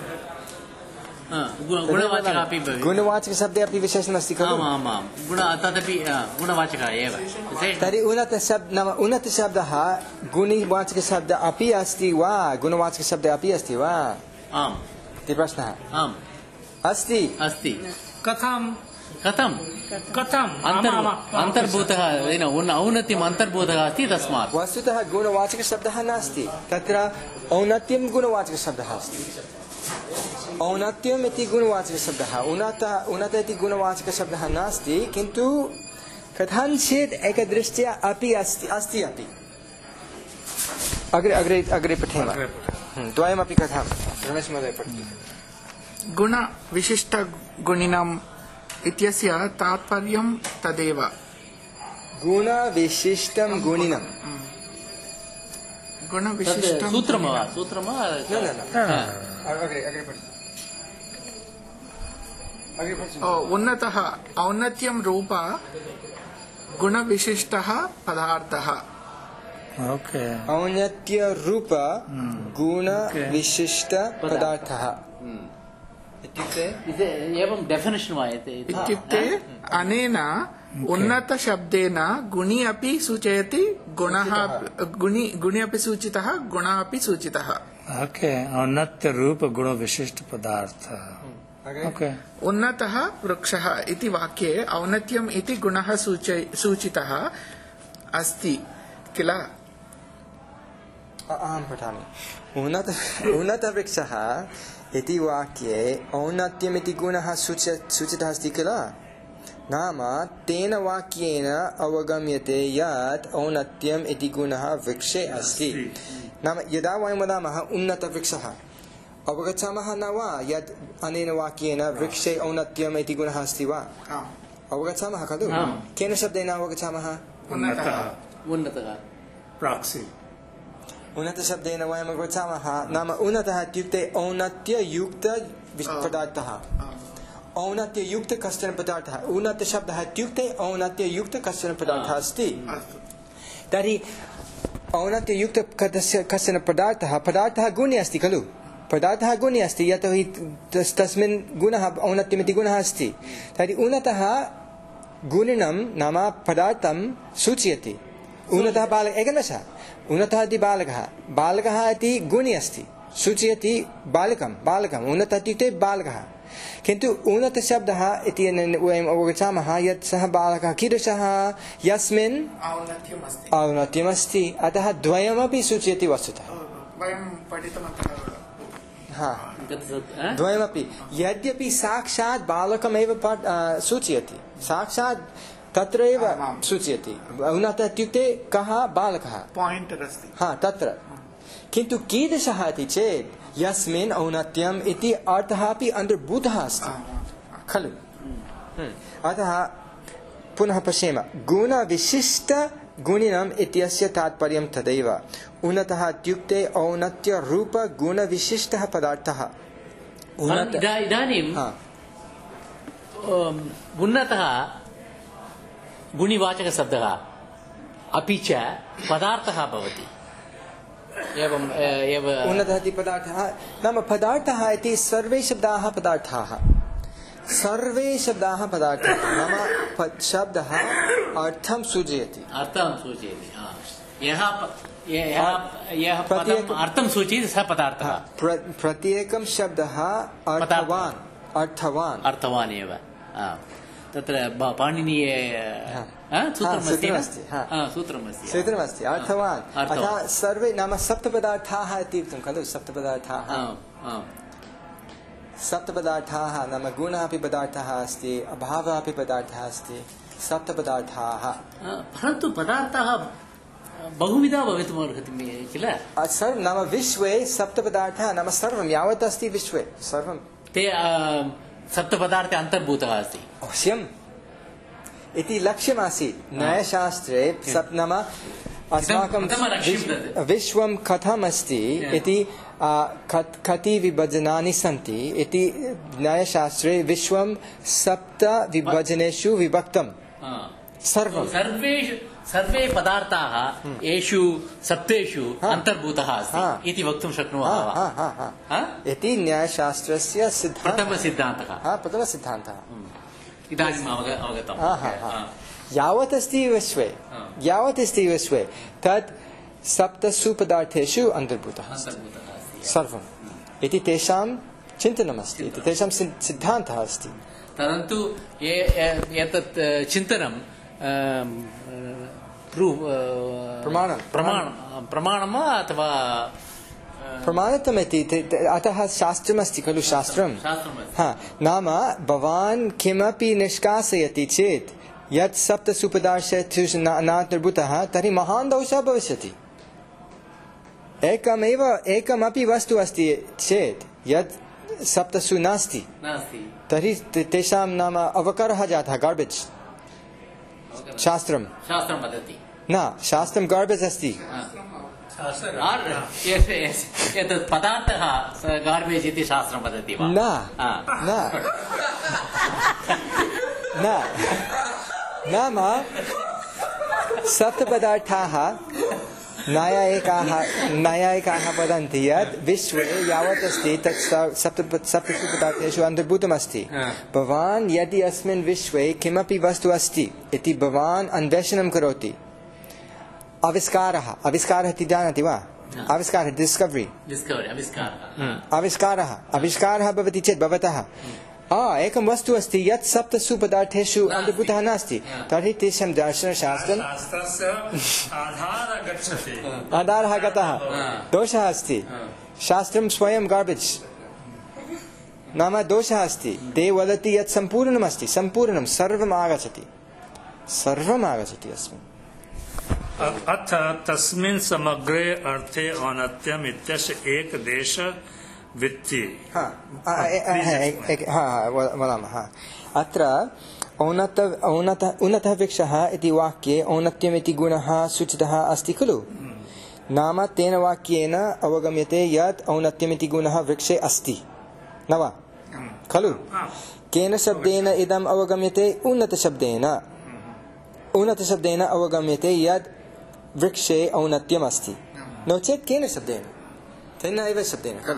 गुणवाचकः अपि भवति। गुणवाचकशब्दे अपि विशेषणमस्ति खलु? आम् आम् आम् गुण तदपि गुणवाचकः एव। तर्हि उन्नतशब्द नाम उन्नतशब्दः गुणिवाचकशब्दः अपि अस्ति वा गुणवाचकशब्दः अपि अस्ति वा? आम् इति प्रश्नः। आम् अस्ति अस्ति। कथं कथं कथम् अन्तर्भूतः औन्नत्यम् अन्तर्भूतः अस्ति तस्मात्। वस्तुतः गुणवाचकशब्दः नास्ति तत्र औन्नत्यं गुणवाचकशब्दः अस्ति। औन्नत्यम् इति गुणवाचकशब्दः उन्नतः उन्नत इति गुणवाचकशब्दः नास्ति किन्तु कथञ्चित् एकदृष्ट्या अपि अस्ति अस्ति अपि। अग्रे अग्रे अग्रे पठेम द्वयमपि कथां रमेश महोदय पठतु। गुणविशिष्टगुणिनम् इत्यस्य तात्पर्यं तदेव। गुणविशिष्टं गुणिनं गुणविशिष्टं सूत्रं वा सूत्रं वा न न न अग्रे अग्रे पठतु अग्रे पठतु। उन्नतः औन्नत्यं रूप गुणविशिष्टः पदार्थः। ओके औन्नत्य रूप गुण विशिष्ट पदार्थः इत्युक्ते एवं डेफिनेशन् वा इत्युक्ते अनेन उन्नतशब्देन गुणि अपि सूचयति गुणः गुणि गुणि अपि सूचितः गुणः अपि सूचितः। ओके औन्नत्य रूप गुण विशिष्ट पदार्थः। ओके उन्नतः वृक्षः इति वाक्ये औन्नत्यम् इति गुणः सूचितः अस्ति किल? अहं पठामि। उन्नत उन्नतवृक्षः इति वाक्ये औन्नत्यम् इति गुणः सूचितः अस्ति किल? नाम तेन वाक्येन अवगम्यते यत् औन्नत्यम् इति गुणः वृक्षे अस्ति। नाम यदा वयं वदामः उन्नतवृक्षः अवगच्छामः न वा यत् अनेन वाक्येन वृक्षे औन्नत्यम् इति गुणः अस्ति वा? अवगच्छामः खलु? केन शब्देन अवगच्छामः? उन्नतः उन्नतः प्राक्सि उन्नतशब्देन वयम् अवगच्छामः नाम उन्नतः इत्युक्ते औन्नत्ययुक्त पदार्थः। औन्नत्ययुक्त कश्चन पदार्थः उन्नतशब्दः इत्युक्ते औन्नत्ययुक्त कश्चन पदार्थः अस्ति। तर्हि औन्नत्ययुक्त कश्चन पदार्थः पदार्थः गुणे अस्ति खलु? पदार्थः गुणे अस्ति यतोहि तस्मिन् गुणः औन्नत्यमिति गुणः अस्ति। तर्हि उन्नतः गुणिनं नाम पदार्थं सूचयति। उन्नतः बालकः एकनिमेष उन्नतः इति बालकः बालकः इति गुणि अस्ति सूचयति बालकं बालकम् उन्नतः इत्युक्ते बालकः। किन्तु उन्नतशब्दः इति वयम् अवगच्छामः यत् सः बालकः कीदृशः यस्मिन् औन्नत्यमस्ति। अतः द्वयमपि सूचयति वस्तुतः। वयं पठितवन्तः हा द्वयमपि यद्यपि साक्षात् बालकमेव सूचयति साक्षात् तत्रैव सूचयति उन्नतः इत्युक्ते कः बालकः पायिण्ट् अस्ति। हा तत्र किन्तु कीदृशः इति चेत् यस्मिन् औन्नत्यम् इति अर्थः अपि अन्तर्भूतः अस्ति खलु? अतः पुनः पश्येम गुणविशिष्टगुणिनम् इत्यस्य तात्पर्यं तदैव। उन्नतः इत्युक्ते औन्नत्यरूपगुणविशिष्टः पदार्थः। इदानीं उन्नतः गुणिवाचकशब्दः अपि च पदार्थः भवति। एवं एव उन्नतः इति पदार्थः नाम पदार्थः इति सर्वे शब्दाः पदार्थाः सर्वे शब्दाः पदार्थाः नाम शब्दः अर्थं सूचयति अर्थं सूचयति। यः यः पदम् अर्थं सूचयति सः पदार्थः। प्रत्येकं शब्दः अर्थवान् अर्थवान् अर्थवान् एव। तत्र पाणिनीय सूत्रमस्ति सूत्रमस्ति सूत्रमस्ति अर्थवान्। अतः सर्वे नाम सप्तपदार्थाः इति उक्तं खलु? सप्तपदार्थाः सप्तपदार्थाः नाम गुणः अपि पदार्थः अस्ति अभावः अपि पदार्थः अस्ति सप्तपदार्थाः। परन्तु पदार्थाः बहुविधा भवितुम् अर्हति किल? सर्वं नाम विश्वे सप्तपदार्थाः नाम सर्वं यावत् अस्ति विश्वे सर्वं ते सप्तपदार्थे अन्तर्भूतः अस्ति। अवश्यम् इति लक्ष्यमासीत् न्यायशास्त्रे सप् नाम अस्माकं विश्वं कथम् अस्ति इति कति विभजनानि सन्ति इति न्यायशास्त्रे विश्वं सप्त विभजनेषु विभक्तं सर्वं सर्वेषु सर्वे पदार्थाः एषु सप्तेषु अन्तर्भूतः अस्ति इति वक्तुं शक्नुमः इति न्यायशास्त्रस्य प्रथमसिद्धान्तः प्रथमसिद्धान्तः इदानीम् अवगतम् यावत् अस्ति विश्वे यावत् अस्ति विश्वे तत् सप्तसु पदार्थेषु अन्तर्भूतः सर्वम् इति तेषां चिन्तनमस्ति इति तेषां सिद्धान्तः अस्ति परन्तु एतत् चिन्तनं प्रमाणं प्रमाणं वा अथवा प्रमाणितमिति अतः शास्त्रमस्ति खलु शास्त्रं नाम भवान् किमपि निष्कासयति चेत् यत् सप्तसु पदार्थेषु नान्तर्भूतः तर्हि महान् दोषः भविष्यति एकमेव एकमपि वस्तु अस्ति चेत् यत् सप्तसु नास्ति तर्हि तेषां नाम अवकरः जातः गार्बेज् शास्त्रं शास्त्रं वदति न शास्त्रं गार्बेज् अस्ति एतत् पदार्थः गार्बेज् इति शास्त्रं वदति वा न न नाम सप्तपदार्थाः न्यायिकाः न्यायिकाः वदन्ति यत् विश्वे यावत् अस्ति तत् सप्त सप्तसु पदार्थेषु अन्तर्भूतमस्ति भवान् यदि अस्मिन् विश्वे किमपि वस्तु अस्ति इति भवान् अन्वेषणं करोति आविष्कारः आविष्कारः इति जानाति वा आविष्कारः डिस्कवरी आविष्कारः आविष्कारः भवति चेत् भवतः एकं वस्तु अस्ति यत् सप्तसु पदार्थेषु अन्तर्भूतः नास्ति तर्हि तेषां दर्शनशास्त्रम् आधारः गतः दोषः अस्ति शास्त्रं स्वयं गार्बेज् नाम दोषः अस्ति ते वदति यत् सम्पूर्णमस्ति सम्पूर्णं सर्वम् आगच्छति सर्वम् आगच्छति अस्मिन् अथ तस्मिन् समग्रे अर्थे औन्नत्यम् इत्यस्य एकदेश वित्ति वदामः अत्र औन्नत औन्नत उन्नतः वृक्षः इति वाक्ये औन्नत्यम् इति गुणः सूचितः अस्ति खलु नाम तेन वाक्येन अवगम्यते यत् औन्नत्यम् इति गुणः वृक्षे अस्ति न वा खलु केन शब्देन इदम् अवगम्यते उन्नतशब्देन उन्नतशब्देन अवगम्यते यत् वृक्षे औन्नत्यम् अस्ति नो चेत् केन शब्देन तेन एव शब्देन खलु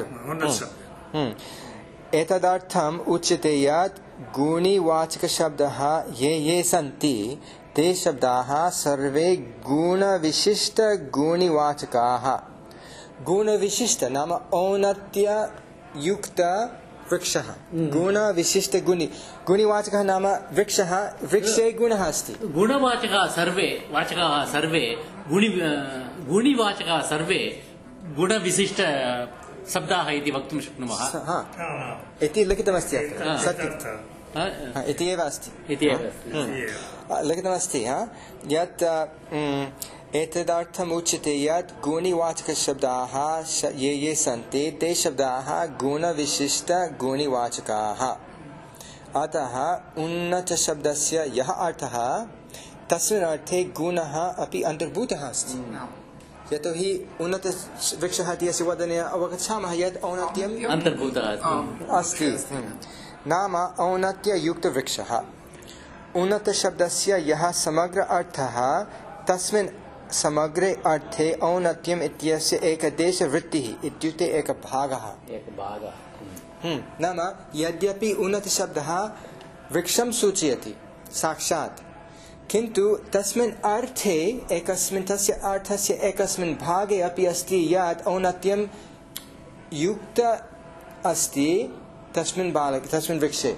एतदर्थम् उच्यते यत् गुणिवाचकशब्दः ये ये सन्ति ते शब्दाः सर्वे गुणविशिष्ट गुणिवाचकाः गुणविशिष्ट नाम औन्नत्ययुक्त वृक्षः गुणविशिष्ट गुणि गुणिवाचकः नाम वृक्षः वृक्षे गुणः अस्ति गुणवाचकाः सर्वे वाचकाः सर्वे गुणि गुणिवाचकाः सर्वे गुणविशिष्ट शब्दाः इति वक्तुं शक्नुमः इति लिखितमस्ति अत्र सत्यम् इति एव अस्ति इति एव अस्ति लिखितमस्ति यत् एतदर्थम् उच्यते यत् गुणिवाचकशब्दाः ये ये सन्ति ते शब्दाः गुणविशिष्ट गुणिवाचकाः अतः उन्नतशब्दस्य यः अर्थः तस्मिन् अर्थे गुणः अपि अन्तर्भूतः अस्ति यतोहि उन्नत वृक्षः इति अस्य वदने अवगच्छामः यत् औन्नत्यम् अन्तर्भूतः अस्ति नाम औन्नत्ययुक्तवृक्षः उन्नतशब्दस्य यः समग्र अर्थः तस्मिन् समग्रे अर्थे औन्नत्यम् इत्यस्य एकदेशवृत्तिः इत्युक्ते एकभागः एकभागः नाम यद्यपि उन्नतशब्दः वृक्षं सूचयति साक्षात् किन्तु तस्मिन् अर्थे एकस्मिन् तस्य अर्थस्य एकस्मिन् भागे अपि अस्ति यत् औन्नत्यं युक्त अस्ति तस्मिन् बालके तस्मिन् वृक्षे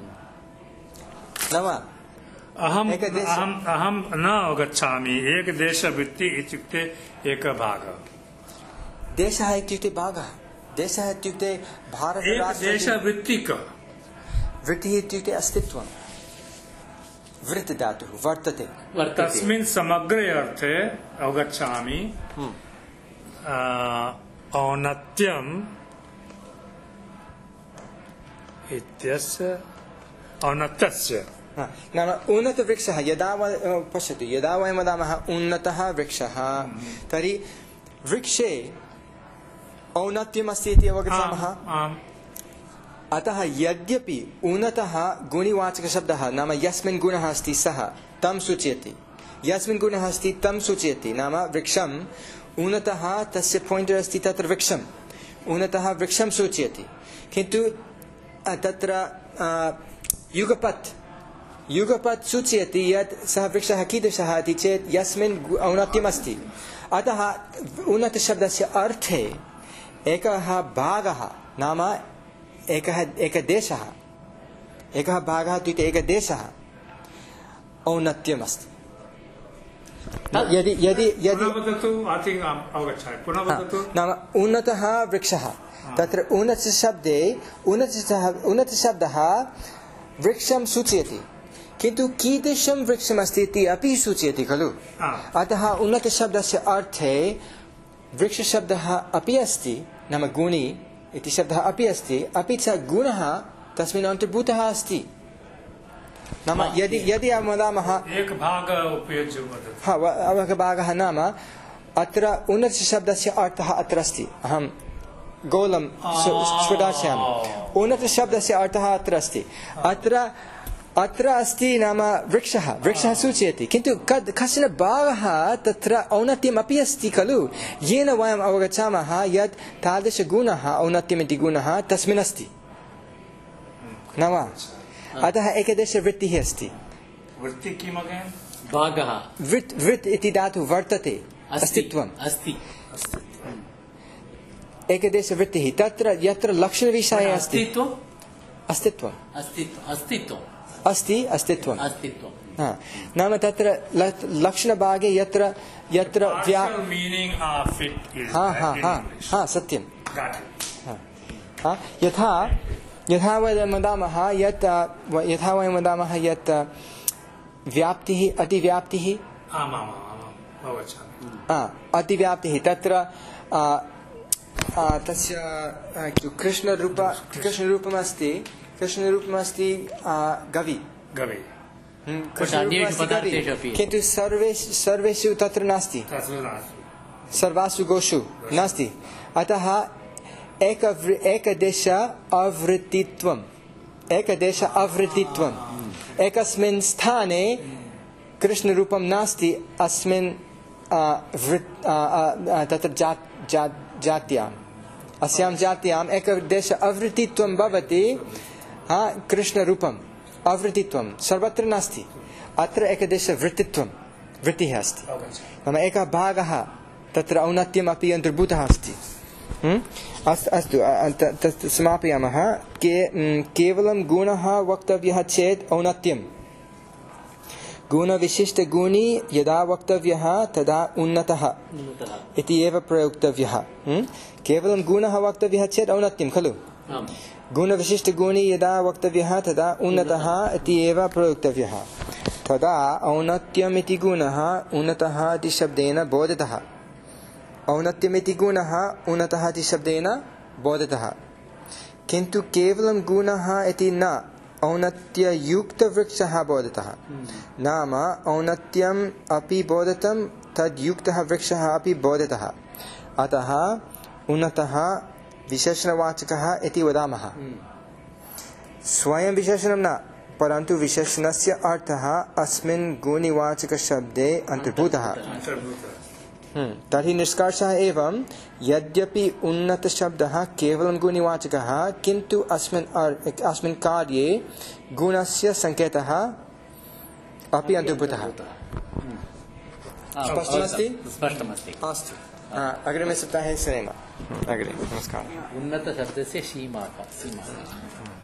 न वा अहम् अहम् अहं न अवगच्छामि एकदेशवृत्ति इत्युक्ते एकभागः देशः इत्युक्ते भागः देशः इत्युक्ते भारतराष्ट्रस्य एकदेशवृत्तिक वृत्तिः इत्युक्ते अस्तित्वं वृत्त धातुः वर्तते तस्मिन् समग्रे अर्थे अवगच्छामि औन्नत्यम् इत्यस्य औन्नत्यस्य नाम उन्नतवृक्षः यदा पश्यतु यदा वयं वदामः उन्नतः वृक्षः तर्हि वृक्षे औन्नत्यम् अस्ति इति अवगच्छामः। आम्। अतः यद्यपि उन्नतः गुणिवाचकशब्दः नाम यस्मिन् गुणः अस्ति सः तं सूचयति, यस्मिन् गुणः अस्ति तं सूचयति, नाम वृक्षम् उन्नतः तस्य पायिण्टर् अस्ति तत्र वृक्षम् उन्नतः वृक्षं सूचयति, किन्तु तत्र युगपत् युगपत् सूचयति यत् सः वृक्षः कीदृशः इति चेत् यस्मिन् औन्नत्यम् अस्ति। अतः उन्नतशब्दस्य अर्थे एकः भागः नाम एकः एकः देशः एकः भागः इत्युक्ते एकः देशः औन्नत्यम् अस्ति। यदि यदि यदि नाम उन्नतः वृक्षः तत्र उन्नतशब्दे उन्नतशब्दः उन्नतशब्दः वृक्षं सूचयति, किन्तु कीदृशं वृक्षमस्ति इति अपि सूचयति खलु। अतः उन्नतशब्दस्य अर्थे वृक्षशब्दः अपि अस्ति, नाम गुणी इति शब्दः अपि अस्ति, अपि च गुणः तस्मिन् अन्तर्भूतः अस्ति। नाम यदि यदि वदामः एकभागः नाम अत्र उन्नतशब्दस्य अर्थः अत्र अस्ति, अहं गोलं स्फुटास्यामि, उन्नतशब्दस्य अर्थः अत्र अस्ति, अत्र अत्र अस्ति नाम वृक्षः वृक्षः सूचयति, किन्तु कद् कश्चन भागः तत्र औन्नत्यम् अपि अस्ति खलु, येन वयम् अवगच्छामः यत् तादृशगुणः औन्नत्यमिति गुणः तस्मिन् अस्ति न वा। अतः एकदशवृत्तिः अस्ति। भागः वृत् वृत् इति धातु वर्तते, अस्तित्वम् अस्ति, एकदशवृत्तिः तत्र यत्र लक्षणविषये अस्ति अस्तित्वम् अस्ति अस्तित्वम् नाम तत्र लक्षणभागे यत्र यत्र हा हा हा हा सत्यं यथा यथा वयं वदामः यत् यथा वयं वदामः यत् व्याप्तिः अतिव्याप्तिः अतिव्याप्तिः तत्र तस्य कृष्णरूप कृष्णरूपमस्ति कृष्णरूपमस्ति गवि गवि किन्तु सर्वेषु सर्वेषु तत्र नास्ति, सर्वासु गोषु नास्ति। अतः एक एकदेश अवृत्तित्वम् एकदेश अवृत्तित्वम् एकस्मिन् स्थाने कृष्णरूपं नास्ति, अस्मिन् तत्र जात्याम् अस्यां जात्याम् एकदेश अवृत्तित्वं भवति। हाँ कृष्णरूपम् अवृत्तित्वं सर्वत्र नास्ति, अत्र एकदेशवृत्तित्वं वृत्तिः अस्ति, नाम एकः भागः तत्र औन्नत्यम् अपि अन्तर्भूतः अस्ति। अस्तु अस्तु समापयामः। के केवलं गुणः वक्तव्यः चेत् औन्नत्यं, गुणविशिष्टगुणी यदा वक्तव्यः तदा उन्नतः इति एव प्रयोक्तव्यः। केवलं गुणः वक्तव्यः चेत् औन्नत्यं खलु, गुणविशिष्टगुणी यदा वक्तव्यः तदा उन्नतः इति एव प्रयोक्तव्यः। तदा औन्नत्यमिति गुणः उन्नतः इति शब्देन बोधितः, औन्नत्यमिति गुणः उन्नतः इति शब्देन बोधितः, किन्तु केवलं गुणः इति न, औन्नत्ययुक्तवृक्षः बोधितः, नाम औन्नत्यम् अपि बोधितं तद्युक्तः वृक्षः अपि बोधितः। अतः उन्नतः विशेषणवाचकः इति वदामः। स्वयं विशेषणं न, परन्तु विशेषणस्य अर्थः अस्मिन् गुणिवाचकशब्दे अन्तर्भूतः। तर्हि निष्कर्षः एवं, यद्यपि उन्नतशब्दः केवलं गुणिवाचकः, किन्तु अस्मिन् अस्मिन् कार्ये गुणस्य संकेतः अपि अन्तर्भूतः। स्पष्टमस्ति? स्पष्टमस्ति। अस्तु, अग्रिमे सप्ताहे सरेम। अग्रे नमस्कारः। उन्नतशब्दस्य सीमा सीमा